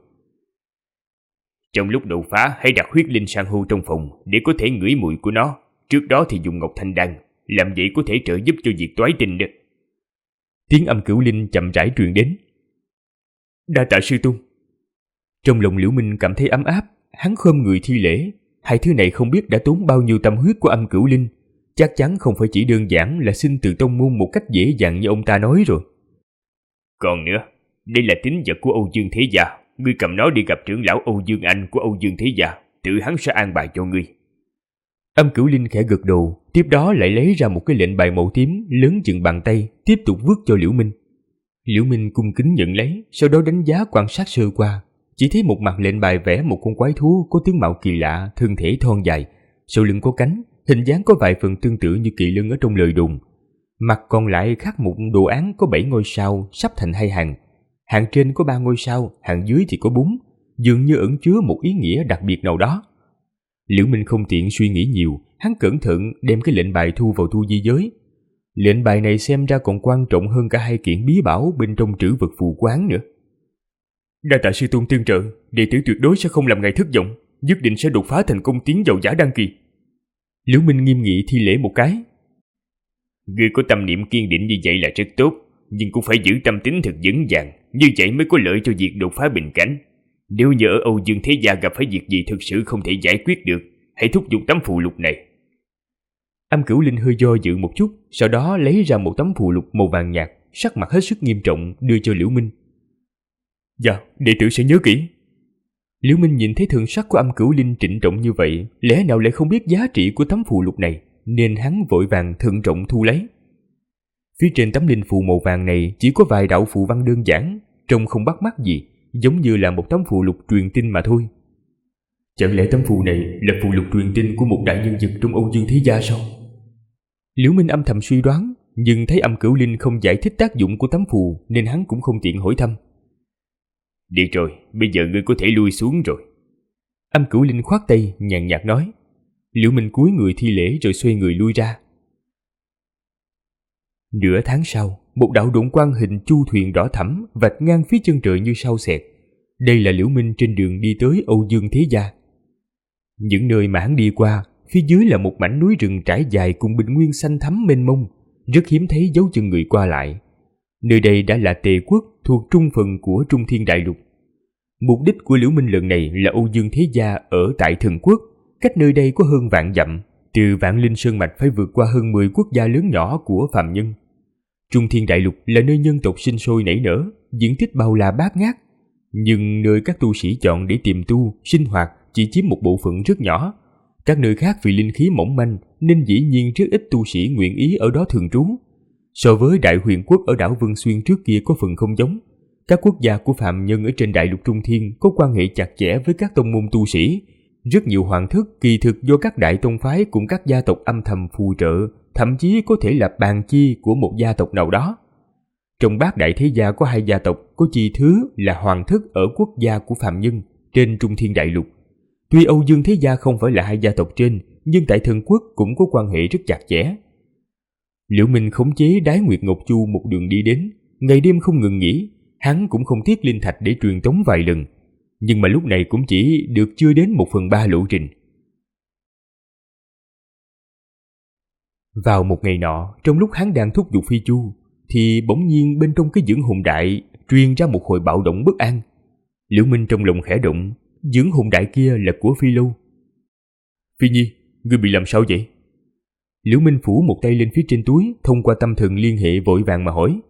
Speaker 3: Trong lúc đột phá, hãy đặt huyết linh san hô trong phòng để có thể ngửi mùi của nó. Trước đó thì dùng ngọc thanh đan, làm vậy có thể trợ giúp cho việc toái tinh đó.
Speaker 2: Tiếng Âm Cửu Linh chậm rãi truyền đến.
Speaker 3: Đa tạ sư tôn.
Speaker 2: Trong lòng Liễu Minh cảm thấy ấm áp, hắn khom người thi lễ. Hai thứ này không biết đã tốn bao nhiêu tâm huyết của Âm Cửu Linh, chắc chắn không phải chỉ đơn giản là xin từ tông môn một cách dễ dàng như ông ta nói rồi.
Speaker 3: Còn nữa, đây là tín vật của Âu Dương Thế Gia, ngươi cầm nó đi gặp trưởng lão Âu Dương Anh của Âu Dương Thế Gia, tự hắn sẽ an bài cho ngươi.
Speaker 2: Âm Cửu Linh khẽ gật đầu, tiếp đó lại lấy ra một cái lệnh bài màu tím lớn chừng bàn tay, tiếp tục vứt cho Liễu Minh. Liễu Minh cung kính nhận lấy, sau đó đánh giá quan sát sơ qua, chỉ thấy một mặt lệnh bài vẽ một con quái thú có tướng mạo kỳ lạ, thân thể thon dài, sau lưng có cánh, hình dáng có vài phần tương tự như kỳ lân ở trong lời đồn. Mặt còn lại khắc một đồ án có 7 ngôi sao sắp thành 2 hàng. Hàng trên có 3 ngôi sao, hàng dưới thì có 4, dường như ẩn chứa một ý nghĩa đặc biệt nào đó. Liễu Minh không tiện suy nghĩ nhiều, hắn cẩn thận đem cái lệnh bài thu vào thu di giới. Lệnh bài này xem ra còn quan trọng hơn cả 2 kiện bí bảo bên trong trữ vật phù quán nữa.
Speaker 3: Đa tạ sư tôn tương trợ, đệ tử tuyệt đối sẽ không làm ngài thất vọng, nhất định sẽ đột phá thành công tiến vào Giả Đan Kỳ.
Speaker 2: Liễu Minh nghiêm nghị thi lễ một cái.
Speaker 3: Ngươi có tâm niệm kiên định như vậy là rất tốt, nhưng cũng phải giữ tâm tính thật vững vàng, như vậy mới có lợi cho việc đột phá bình cảnh. Nếu như ở Âu Dương Thế Gia gặp phải việc gì thực sự không thể giải quyết được, hãy thúc giục tấm phù lục này.
Speaker 2: Âm Cửu Linh hơi do dự một chút, sau đó lấy ra một tấm phù lục màu vàng nhạt, sắc mặt hết sức nghiêm trọng đưa cho Liễu Minh.
Speaker 3: Dạ, đệ tử sẽ nhớ kỹ.
Speaker 2: Liễu Minh nhìn thấy thần sắc của Âm Cửu Linh trịnh trọng như vậy, lẽ nào lại không biết giá trị của tấm phù lục này, nên hắn vội vàng thận trọng thu lấy. Phía trên tấm linh phù màu vàng này chỉ có vài đạo phù văn đơn giản, trông không bắt mắt gì, giống như là một tấm phù lục truyền tin mà thôi. Chẳng lẽ tấm phù này là phù lục truyền tin của một đại nhân vật trong Âu Dương Thế Gia sao? Liễu Minh âm thầm suy đoán, nhưng thấy Âm Cửu Linh không giải thích tác dụng của tấm phù nên hắn cũng không tiện hỏi thăm.
Speaker 3: Được rồi, bây giờ ngươi có thể lui xuống rồi.
Speaker 2: Âm Cửu Linh khoát tay nhàn nhạt nói. Liễu Minh cúi người thi lễ rồi xoay người lui ra. Nửa tháng sau, một đạo độn quang hình chu thuyền đỏ thẫm vạch ngang phía chân trời như sao xẹt. Đây là Liễu Minh trên đường đi tới Âu Dương Thế Gia. Những nơi mà hắn đi qua, phía dưới là một mảnh núi rừng trải dài cùng bình nguyên xanh thắm mênh mông, rất hiếm thấy dấu chân người qua lại. Nơi đây đã là Tề Quốc, thuộc trung phần của Trung Thiên Đại Lục. Mục đích của Liễu Minh lần này là Âu Dương Thế Gia ở tại Thần Quốc, cách nơi đây có hơn vạn dặm, từ Vạn Linh Sơn Mạch phải vượt qua hơn 10 quốc gia lớn nhỏ của phàm nhân. Trung Thiên Đại Lục là nơi nhân tộc sinh sôi nảy nở, diện tích bao la bát ngát, nhưng nơi các tu sĩ chọn để tiềm tu, sinh hoạt chỉ chiếm một bộ phận rất nhỏ. Các nơi khác vì linh khí mỏng manh nên dĩ nhiên rất ít tu sĩ nguyện ý ở đó thường trú. So với Đại Huyền Quốc ở đảo Vân Xuyên trước kia có phần không giống. Các quốc gia của phàm nhân ở trên Đại Lục Trung Thiên có quan hệ chặt chẽ với các tông môn tu sĩ. Rất nhiều hoàng thất kỳ thực do các đại tông phái cùng các gia tộc âm thầm phù trợ, thậm chí có thể là bàn chi của một gia tộc nào đó. Trong Bát Đại Thế Gia có 2 gia tộc có chi thứ là hoàng thất ở quốc gia của phàm nhân trên Trung Thiên Đại Lục. Tuy Âu Dương Thế Gia không phải là 2 gia tộc trên, nhưng tại Thần Quốc cũng có quan hệ rất chặt chẽ. Liễu Minh khống chế Đái Nguyệt Ngọc Chu một đường đi đến, ngày đêm không ngừng nghỉ, hắn cũng không tiếc linh thạch để truyền tống vài lần, nhưng mà lúc này cũng chỉ được chưa đến 1/3 lộ trình. Vào một ngày nọ, trong lúc hắn đang thúc giục phi chu, thì bỗng nhiên bên trong cái dưỡng hồn đại truyền ra một hồi bạo động bất an. Liễu Minh trong lòng khẽ động, Dưỡng hồn đại kia là của Phi Lâu. Phi Nhi, ngươi bị làm sao vậy? Liễu Minh phủ một tay lên phía trên túi, thông qua tâm thần liên hệ vội vàng mà hỏi.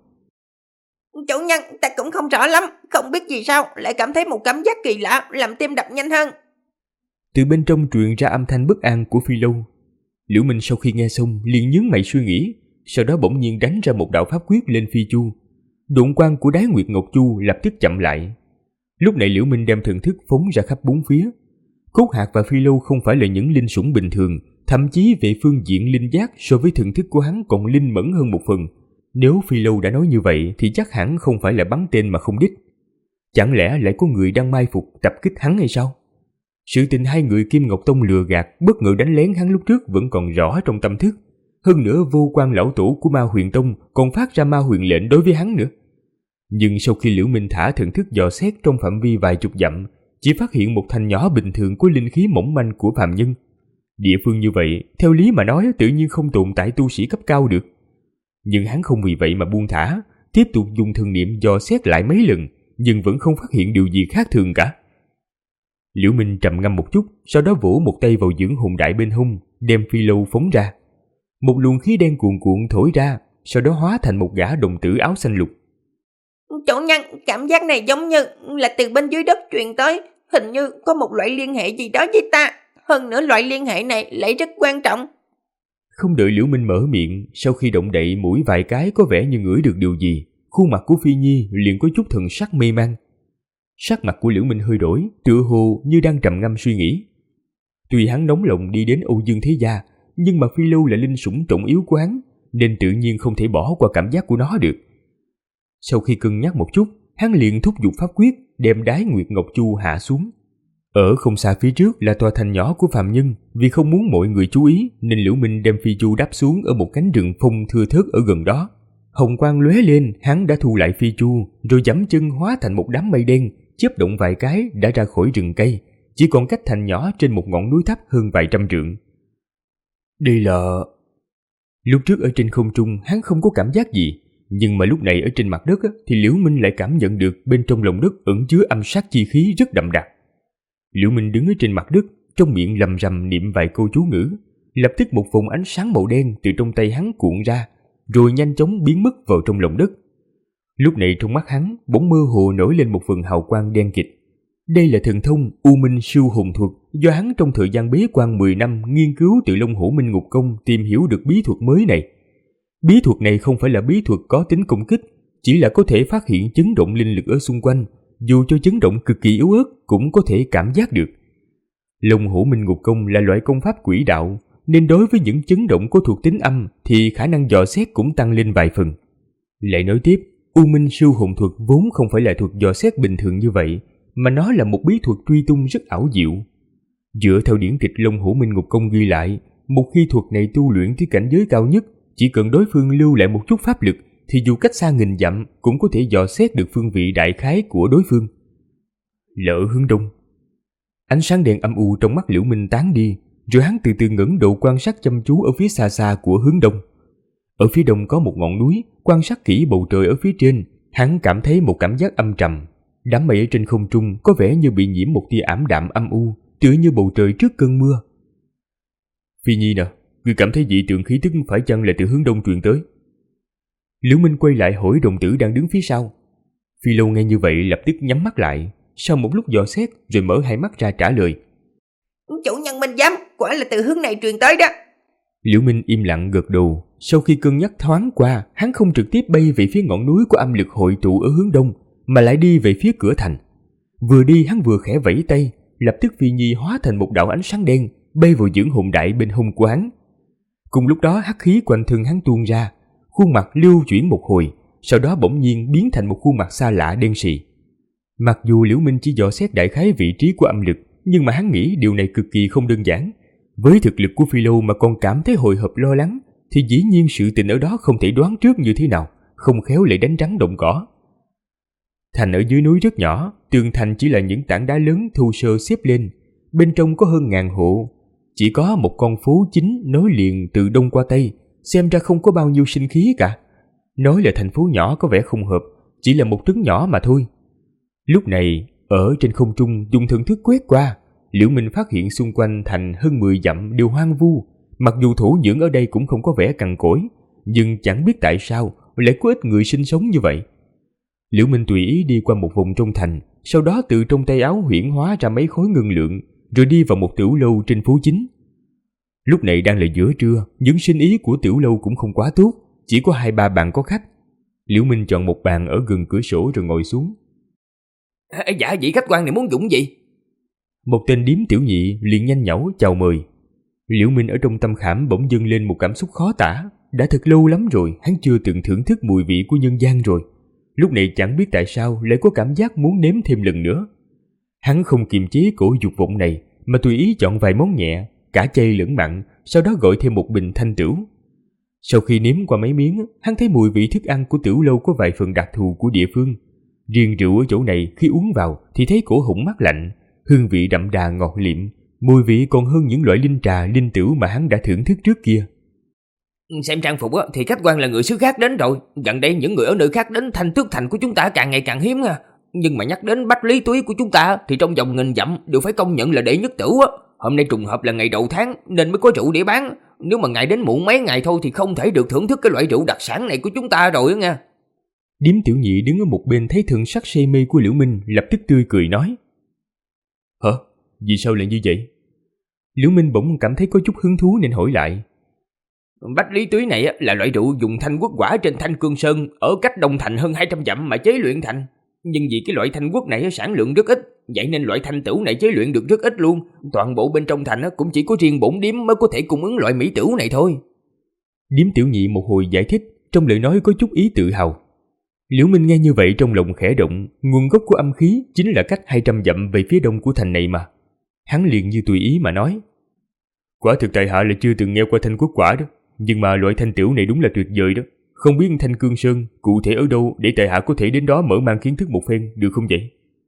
Speaker 4: Chủ nhân, ta cũng không rõ lắm, không biết vì sao lại cảm thấy một cảm giác kỳ lạ, làm tim đập nhanh hơn.
Speaker 2: Từ bên trong truyền ra âm thanh bất an của Phi Lâu. Liễu Minh sau khi nghe xong liền nhướng mày suy nghĩ, sau đó bỗng nhiên đánh ra một đạo pháp quyết lên Phi Chu. Độn quang của Đái Nguyệt Ngọc Chu lập tức chậm lại. Lúc này Liễu Minh đem thần thức phóng ra khắp bốn phía. Cốt Hạc và Phi Lâu không phải là những linh sủng bình thường, thậm chí về phương diện linh giác so với thần thức của hắn còn linh mẫn hơn một phần. Nếu Phi Lâu đã nói như vậy thì chắc hẳn không phải là bắn tên mà không đích. Chẳng lẽ lại có người đang mai phục tập kích hắn hay sao? Sự tình hai người Kim Ngọc Tông lừa gạt, bất ngờ đánh lén hắn lúc trước vẫn còn rõ trong tâm thức. Hơn nữa Vô Quan lão tổ của Ma Huyền Tông còn phát ra ma huyền lệnh đối với hắn nữa. Nhưng sau khi Liễu Minh thả thần thức dò xét trong phạm vi vài chục dặm, chỉ phát hiện một thành nhỏ bình thường của linh khí mỏng manh của phàm nhân. Địa phương như vậy, theo lý mà nói tự nhiên không tồn tại tu sĩ cấp cao được. Nhưng hắn không vì vậy mà buông thả, tiếp tục dùng thần niệm dò xét lại mấy lần, nhưng vẫn không phát hiện điều gì khác thường cả. Liễu Minh trầm ngâm một chút, sau đó vỗ một tay vào dưỡng hồn đại bên hông, đem Phi Lâu phóng ra. Một luồng khí đen cuồn cuộn thổi ra, sau đó hóa thành một gã đồng tử áo xanh lục.
Speaker 4: Chủ nhân, cảm giác này giống như là từ bên dưới đất truyền tới, hình như có một loại liên hệ gì đó với ta. Hơn nữa loại liên hệ này lại rất quan trọng.
Speaker 2: Không đợi Liễu Minh mở miệng, sau khi động đậy mũi vài cái có vẻ như ngửi được điều gì, khuôn mặt của Phi Nhi liền có chút thần sắc mê man. Sắc mặt của Liễu Minh hơi đổi, tựa hồ như đang trầm ngâm suy nghĩ. Tuy hắn nóng lòng đi đến Âu Dương Thế Gia, nhưng mà Phi Lâu là linh sủng trọng yếu của hắn, nên tự nhiên không thể bỏ qua cảm giác của nó được. Sau khi cân nhắc một chút, hắn liền thúc giục pháp quyết, đem Đái Nguyệt Ngọc Chu hạ xuống. Ở không xa phía trước là tòa thành nhỏ của phàm nhân, vì không muốn mọi người chú ý nên Liễu Minh đem Phi Chu đáp xuống ở một cánh rừng phong thưa thớt ở gần đó. Hồng quang lóe lên, hắn đã thu lại Phi Chu, rồi giẫm chân hóa thành một đám mây đen, chớp động vài cái đã ra khỏi rừng cây, chỉ còn cách thành nhỏ trên một ngọn núi thấp hơn vài trăm trượng. Đây là... Lúc trước ở trên không trung hắn không có cảm giác gì, nhưng mà lúc này ở trên mặt đất thì Liễu Minh lại cảm nhận được bên trong lòng đất ẩn chứa âm sát chi khí rất đậm đặc. Liễu Minh đứng ở trên mặt đất, trong miệng lầm rầm niệm vài câu chú ngữ, lập tức một vòng ánh sáng màu đen từ trong tay hắn cuộn ra, rồi nhanh chóng biến mất vào trong lòng đất. Lúc này trong mắt hắn bỗng mơ hồ nổi lên một phần hào quang đen kịt. Đây là thần thông U Minh Siêu Hồn Thuật, do hắn trong thời gian bế quan 10 năm nghiên cứu từ Long Hổ Minh Ngục Công tìm hiểu được bí thuật mới này. Bí thuật này không phải là bí thuật có tính công kích, chỉ là có thể phát hiện chấn động linh lực ở xung quanh, dù cho chấn động cực kỳ yếu ớt cũng có thể cảm giác được. Long Hổ Minh Ngục Công là loại công pháp quỷ đạo, nên đối với những chấn động có thuộc tính âm thì khả năng dò xét cũng tăng lên vài phần. Lại nói tiếp, U Minh Siêu Hồn Thuật vốn không phải là thuật dò xét bình thường như vậy, mà nó là một bí thuật truy tung rất ảo diệu. Dựa theo điển tịch Long Hổ Minh Ngục Công ghi lại, một khi thuật này tu luyện tới cảnh giới cao nhất, chỉ cần đối phương lưu lại một chút pháp lực thì dù cách xa nghìn dặm cũng có thể dò xét được phương vị đại khái của đối phương. Lỡ hướng đông. Ánh sáng đèn âm u trong mắt Liễu Minh tán đi, rồi hắn từ từ ngẩng đầu quan sát chăm chú ở phía xa xa của hướng đông. Ở phía đông có một ngọn núi, quan sát kỹ bầu trời ở phía trên, hắn cảm thấy một cảm giác âm trầm. Đám mây ở trên không trung có vẻ như bị nhiễm một tia ảm đạm âm u, tựa như bầu trời trước cơn mưa. Phi Nhi nè, ngươi cảm thấy dị tượng khí tức phải chăng là từ hướng đông truyền tới? Liễu Minh quay lại hỏi đồng tử đang đứng phía sau. Phi Lâu nghe như vậy lập tức nhắm mắt lại, sau một lúc dò xét rồi mở hai mắt ra trả lời.
Speaker 4: Chủ nhân Minh giám, quả là từ hướng này truyền tới đó.
Speaker 2: Liễu Minh im lặng gật đầu, sau khi cân nhắc thoáng qua, hắn không trực tiếp bay về phía ngọn núi của âm lực hội tụ ở hướng đông, mà lại đi về phía cửa thành. Vừa đi hắn vừa khẽ vẫy tay, lập tức Phi Nhi hóa thành một đạo ánh sáng đen, bay vào dưỡng hồn đại bên hông của hắn. Cùng lúc đó hắc khí quanh thân hắn tuôn ra, khuôn mặt lưu chuyển một hồi, sau đó bỗng nhiên biến thành một khuôn mặt xa lạ đen sì. Mặc dù Liễu Minh chỉ dò xét đại khái vị trí của âm lực, nhưng mà hắn nghĩ điều này cực kỳ không đơn giản. Với thực lực của Phi Lâu mà còn cảm thấy hồi hộp lo lắng, thì dĩ nhiên sự tình ở đó không thể đoán trước như thế nào, không khéo lại đánh rắn động cỏ. Thành ở dưới núi rất nhỏ, tường thành chỉ là những tảng đá lớn thô sơ xếp lên, bên trong có hơn 1000 hộ. Chỉ có một con phố chính nối liền từ đông qua tây, xem ra không có bao nhiêu sinh khí cả. Nói là thành phố nhỏ có vẻ không hợp, chỉ là một trấn nhỏ mà thôi. Lúc này, Ở trên không trung dùng thần thức quét qua, Liễu Minh phát hiện xung quanh thành hơn 10 dặm đều hoang vu. Mặc dù thổ nhưỡng ở đây cũng không có vẻ cằn cỗi, nhưng chẳng biết tại sao lại có ít người sinh sống như vậy. Liễu Minh tùy ý đi qua một vùng trong thành, sau đó từ trong tay áo huyễn hóa ra mấy khối ngân lượng, rồi đi vào một tiểu lâu trên phố chính. Lúc này đang là giữa trưa, những sinh ý của tiểu lâu cũng không quá tốt, chỉ có 2-3 bàn có khách. Liễu Minh chọn một bàn ở gần cửa sổ rồi ngồi xuống.
Speaker 1: Dạ vị khách quan này muốn dùng gì?
Speaker 2: Một tên điếm tiểu nhị liền nhanh nhảu chào mời. Liễu Minh ở trong tâm khảm bỗng dâng lên một cảm xúc khó tả. Đã thật lâu lắm rồi hắn chưa từng thưởng thức mùi vị của nhân gian rồi. Lúc này chẳng biết tại sao lại có cảm giác muốn nếm thêm lần nữa. Hắn không kiềm chế cổ dục vọng này mà tùy ý chọn vài món nhẹ, cả chay lẫn mặn, sau đó gọi thêm một bình thanh tửu. Sau khi nếm qua mấy miếng, hắn thấy mùi vị thức ăn của tiểu lâu có vài phần đặc thù của địa phương. Riêng rượu ở chỗ này khi uống vào thì thấy cổ họng mát lạnh, hương vị đậm đà ngọt liệm, mùi vị còn hơn những loại linh trà, linh tửu mà hắn đã thưởng thức trước kia.
Speaker 1: Xem trang phục thì khách quan là người xứ khác đến rồi. Gần đây những người ở nơi khác đến Thanh Tước Thành của chúng ta càng ngày càng hiếm nha. Nhưng mà nhắc đến Bách Lý Túy của chúng ta thì trong vòng nghìn dặm đều phải công nhận là đệ nhất tửu á. Hôm nay trùng hợp là ngày đầu tháng nên mới có rượu để bán. Nếu mà ngày đến muộn mấy ngày thôi thì không thể được thưởng thức cái loại rượu đặc sản này của chúng ta rồi nha.
Speaker 2: Điếm tiểu nhị đứng ở một bên thấy thần sắc say mê của Liễu Minh, lập tức tươi cười nói: Hả? Vì sao lại như vậy? Liễu Minh bỗng cảm thấy có chút hứng thú nên hỏi lại.
Speaker 1: Bách Lý Túy này là loại rượu dùng thanh quốc quả trên Thanh Cương Sơn ở cách Đông Thành hơn 200 dặm mà chế luyện thành. Nhưng vì cái loại thanh quốc này sản lượng rất ít, vậy nên loại thanh tửu này chế luyện được rất ít luôn. Toàn bộ bên trong thành cũng chỉ có riêng bổn điếm mới có thể cung ứng loại mỹ tửu này thôi.
Speaker 2: Điếm tiểu nhị một hồi giải thích, trong lời nói có chút ý tự hào. Liễu Minh nghe như vậy trong lòng khẽ động, nguồn gốc của âm khí chính là cách 200 dặm về phía đông của thành này mà. Hắn liền như tùy ý mà nói: Quả thực tại hạ là chưa từng nghe qua thanh quốc quả đó, nhưng mà loại thanh tửu này đúng là tuyệt vời đó. Không biết Thanh Cương Sơn cụ thể ở đâu để tại hạ có thể đến đó mở mang kiến thức một phen, được không vậy?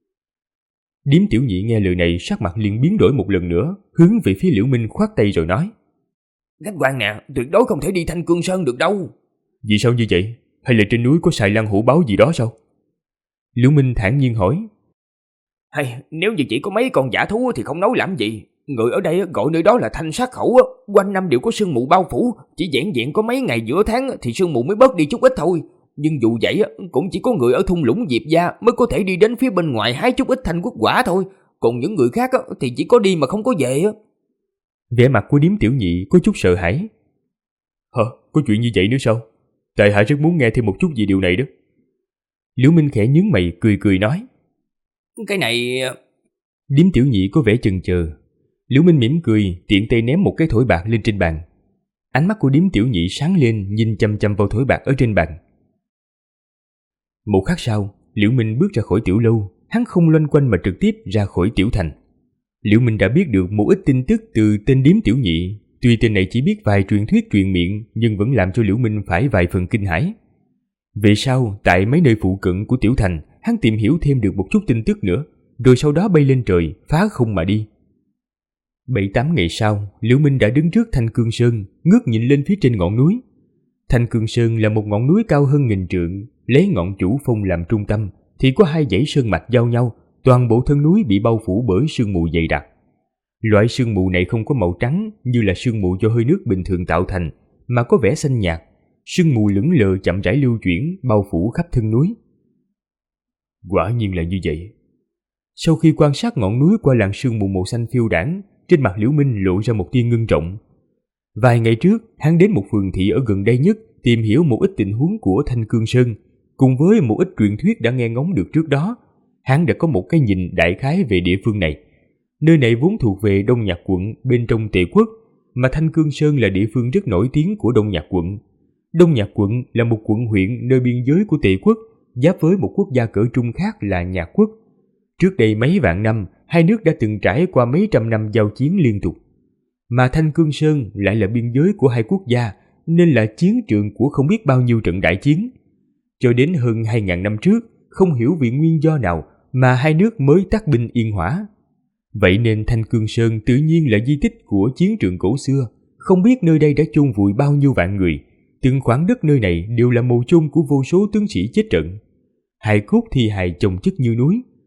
Speaker 2: Điếm tiểu nhị nghe lời này sắc mặt liền biến đổi một lần nữa, hướng về phía Liễu Minh khoát tay rồi nói:
Speaker 1: Khách quan nè, tuyệt đối không thể đi Thanh Cương Sơn được đâu.
Speaker 2: Vì sao như vậy? Hay là trên núi có xài lang hổ báo gì đó sao? Liễu Minh thản nhiên hỏi.
Speaker 1: Hay nếu như chỉ có mấy con dã thú thì không nói làm gì. Người ở đây gọi nơi đó là Thanh Sát Khẩu, quanh năm đều có sương mù bao phủ, chỉ vẹn vẹn có mấy ngày giữa tháng thì sương mù mới bớt đi chút ít thôi. Nhưng dù vậy cũng chỉ có người ở thung lũng Diệp Gia mới có thể đi đến phía bên ngoài hái chút ít thanh quốc quả thôi, còn những người khác thì chỉ có đi mà không có về.
Speaker 2: Vẻ mặt của điếm tiểu nhị có chút sợ hãi. Hả? Có chuyện như vậy nữa sao? Tại hạ rất muốn nghe thêm một chút về điều này đó. Liễu Minh khẽ nhướng mày cười cười nói.
Speaker 1: Cái này...
Speaker 2: Điếm tiểu nhị có vẻ chần chờ. Liễu Minh mỉm cười, tiện tay ném một cái thỏi bạc lên trên bàn. Ánh mắt của điếm tiểu nhị sáng lên, nhìn chăm chăm vào thỏi bạc ở trên bàn. Một khắc sau, Liễu Minh bước ra khỏi tiểu lâu, hắn không loanh quanh mà trực tiếp ra khỏi tiểu thành. Liễu Minh đã biết được một ít tin tức từ tên điếm tiểu nhị, tuy tên này chỉ biết vài truyền thuyết truyền miệng nhưng vẫn làm cho Liễu Minh phải vài phần kinh hãi. Về sau, tại mấy nơi phụ cận của tiểu thành, hắn tìm hiểu thêm được một chút tin tức nữa, rồi sau đó bay lên trời, phá không mà đi. 7-8 ngày sau, Liễu Minh đã đứng trước Thanh Cương Sơn, ngước nhìn lên phía trên ngọn núi. Thanh Cương Sơn là một ngọn núi cao hơn 1000 trượng, lấy ngọn Chủ Phong làm trung tâm, thì có hai dãy sơn mạch giao nhau, toàn bộ thân núi bị bao phủ bởi sương mù dày đặc. Loại sương mù này không có màu trắng như là sương mù do hơi nước bình thường tạo thành, mà có vẻ xanh nhạt. Sương mù lững lờ chậm rãi lưu chuyển, bao phủ khắp thân núi. Quả nhiên là như vậy. Sau khi quan sát ngọn núi qua làn sương mù màu xanh phiêu đãng, trên mặt Liễu Minh lộ ra một tia ngưng trọng. Vài ngày trước, hắn đến một phường thị ở gần đây nhất tìm hiểu một ít tình huống của Thanh Cương Sơn, cùng với một ít truyền thuyết đã nghe ngóng được trước đó. Hắn đã có một cái nhìn đại khái về địa phương này. Nơi này vốn thuộc về Đông Nhạc quận bên trong Tề quốc, mà Thanh Cương Sơn là địa phương rất nổi tiếng của Đông Nhạc quận. Đông Nhạc quận là một quận huyện nơi biên giới của Tề quốc, giáp với một quốc gia cỡ trung khác là Nhạc quốc. Trước đây mấy vạn năm, hai nước đã từng trải qua mấy trăm năm giao chiến liên tục. Mà Thanh Cương Sơn lại là biên giới của hai quốc gia, nên là chiến trường của không biết bao nhiêu trận đại chiến. Cho đến hơn 2000 năm trước, không hiểu vì nguyên do nào mà hai nước mới tắt binh yên hỏa. Vậy nên Thanh Cương Sơn tự nhiên là di tích của chiến trường cổ xưa, không biết nơi đây đã chôn vùi bao nhiêu vạn người. Từng khoảng đất nơi này đều là mồ chôn của vô số tướng sĩ chết trận. Hài cốt thi hài chồng chất như núi,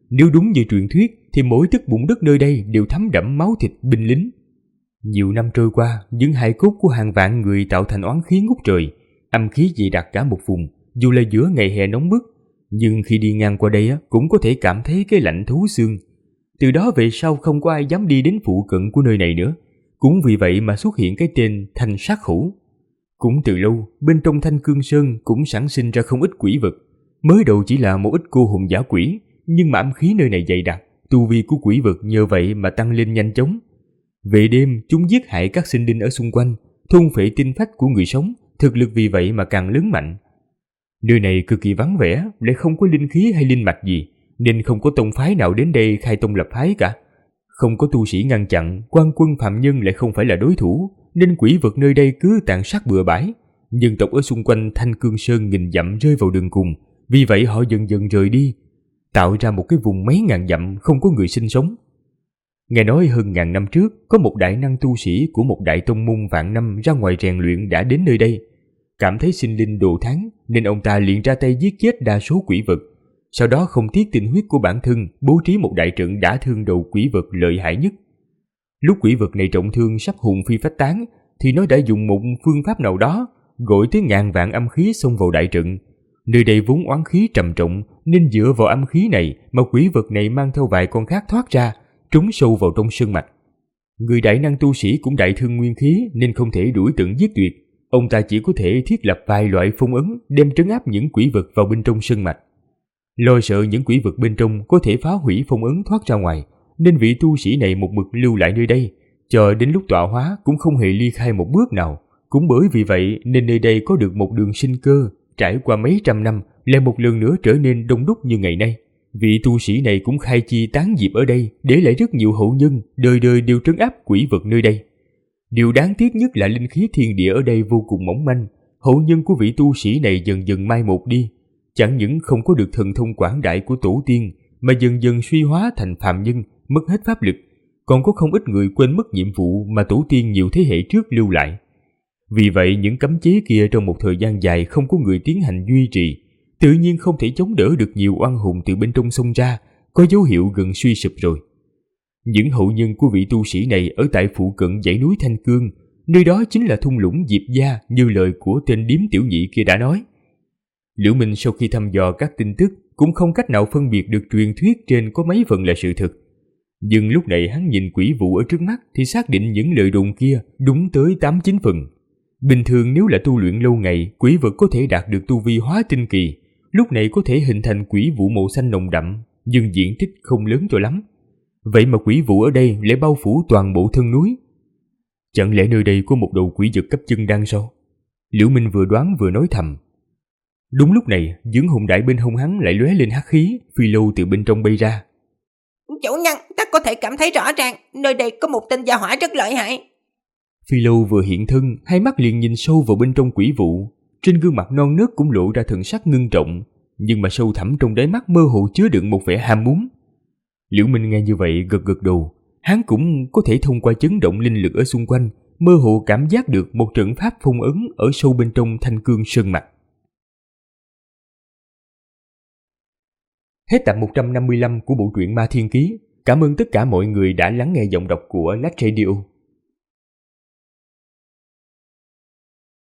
Speaker 2: Nếu đúng như truyền thuyết thì mỗi tấc bùn đất nơi đây đều thấm đẫm máu thịt binh lính. Nhiều năm trôi qua, những hài cốt của hàng vạn người tạo thành oán khí ngút trời, âm khí dày đặc cả một vùng. Dù là giữa ngày hè nóng bức, nhưng khi đi ngang qua đây cũng có thể cảm thấy cái lạnh thấu xương. Từ đó về sau không có ai dám đi đến phụ cận của nơi này nữa. Cũng vì vậy mà xuất hiện cái tên Thanh Sát Hữu. Cũng từ lâu, bên trong Thanh Cương Sơn cũng sản sinh ra không ít quỷ vật. Mới đầu chỉ là một ít cô hồn giả quỷ, nhưng mà âm khí nơi này dày đặc, tu vi của quỷ vật nhờ vậy mà tăng lên nhanh chóng. Về đêm, chúng giết hại các sinh linh ở xung quanh, thôn phệ tinh phách của người sống, thực lực vì vậy mà càng lớn mạnh. Nơi này cực kỳ vắng vẻ, lại không có linh khí hay linh mạch gì, nên không có tông phái nào đến đây khai tông lập phái cả. Không có tu sĩ ngăn chặn, quan quân phạm nhân lại không phải là đối thủ, nên quỷ vật nơi đây cứ tàn sát bừa bãi. Dân tộc ở xung quanh Thanh Cương Sơn nghìn dặm rơi vào đường cùng, vì vậy họ dần dần rời đi, tạo ra một cái vùng mấy ngàn dặm không có người sinh sống. Nghe nói hơn ngàn năm trước, có một đại năng tu sĩ của một đại tông môn vạn năm ra ngoài rèn luyện đã đến nơi đây. Cảm thấy sinh linh đồ thán nên ông ta liền ra tay giết chết đa số quỷ vật. Sau đó không tiếc tinh huyết của bản thân, bố trí một đại trận đả thương đầu quỷ vật lợi hại nhất. Lúc quỷ vật này trọng thương sắp hồn phi phách tán, thì nó đã dùng một phương pháp nào đó gọi tới ngàn vạn âm khí xông vào đại trận. Nơi đây vốn oán khí trầm trọng, nên dựa vào âm khí này mà quỷ vật này mang theo vài con khác thoát ra, trúng sâu vào trong sơn mạch. Người đại năng tu sĩ cũng đại thương nguyên khí nên không thể đuổi tận giết tuyệt. Ông ta chỉ có thể thiết lập vài loại phong ấn đem trấn áp những quỷ vật vào bên trong sơn mạch. Lo sợ những quỷ vật bên trong có thể phá hủy phong ấn thoát ra ngoài, nên vị tu sĩ này một mực lưu lại nơi đây, chờ đến lúc tọa hóa cũng không hề ly khai một bước nào. Cũng bởi vì vậy nên nơi đây có được một đường sinh cơ, trải qua mấy trăm năm lại một lần nữa trở nên đông đúc như ngày nay. Vị tu sĩ này cũng khai chi tán diệp ở đây, để lại rất nhiều hậu nhân, đời đời đều trấn áp quỷ vật nơi đây. Điều đáng tiếc nhất là linh khí thiên địa ở đây vô cùng mỏng manh, hậu nhân của vị tu sĩ này dần dần mai một đi. Chẳng những không có được thần thông quảng đại của tổ tiên, mà dần dần suy hóa thành phàm nhân, mất hết pháp lực, còn có không ít người quên mất nhiệm vụ mà tổ tiên nhiều thế hệ trước lưu lại. Vì vậy những cấm chế kia trong một thời gian dài không có người tiến hành duy trì, tự nhiên không thể chống đỡ được nhiều oan hồn từ bên trong xông ra, có dấu hiệu gần suy sụp rồi. Những hậu nhân của vị tu sĩ này ở tại phụ cận dãy núi Thanh Cương, nơi đó chính là thung lũng Diệp Gia như lời của tên điếm tiểu nhị kia đã nói. Liễu Minh sau khi thăm dò các tin tức cũng không cách nào phân biệt được truyền thuyết trên có mấy phần là sự thật. Nhưng lúc này hắn nhìn quỷ vụ ở trước mắt thì xác định những lời đồn kia đúng tới 8-9 phần. Bình thường nếu là tu luyện lâu ngày, quỷ vật có thể đạt được tu vi hóa tinh kỳ, lúc này có thể hình thành quỷ vụ màu xanh nồng đậm, nhưng diện tích không lớn cho lắm. Vậy mà quỷ vụ ở đây lại bao phủ toàn bộ thân núi. Chẳng lẽ nơi đây có một đầu quỷ vật cấp chân đang sao? Liễu Minh vừa đoán vừa nói thầm. Đúng lúc này, dưỡng hồn đại bên hông hắn lại lóe lên hắc khí, Phi Lâu từ bên trong bay ra.
Speaker 4: Chủ nhân, ta có thể cảm thấy rõ ràng, nơi đây có một tên gia hỏa rất lợi hại.
Speaker 2: Phi Lâu vừa hiện thân, hai mắt liền nhìn sâu vào bên trong quỷ vụ. Trên gương mặt non nớt cũng lộ ra thần sắc ngưng trọng, nhưng mà sâu thẳm trong đáy mắt mơ hồ chứa đựng một vẻ ham muốn. Liễu Minh nghe như vậy gật gật đầu, hắn cũng có thể thông qua chấn động linh lực ở xung quanh, mơ hồ cảm giác được một trận pháp phong ấn ở sâu bên trong Thanh Cương Sơn mạch. Hết tập 155 của bộ truyện Ma Thiên Ký. Cảm ơn tất cả mọi người đã lắng nghe giọng đọc của Lách Radio.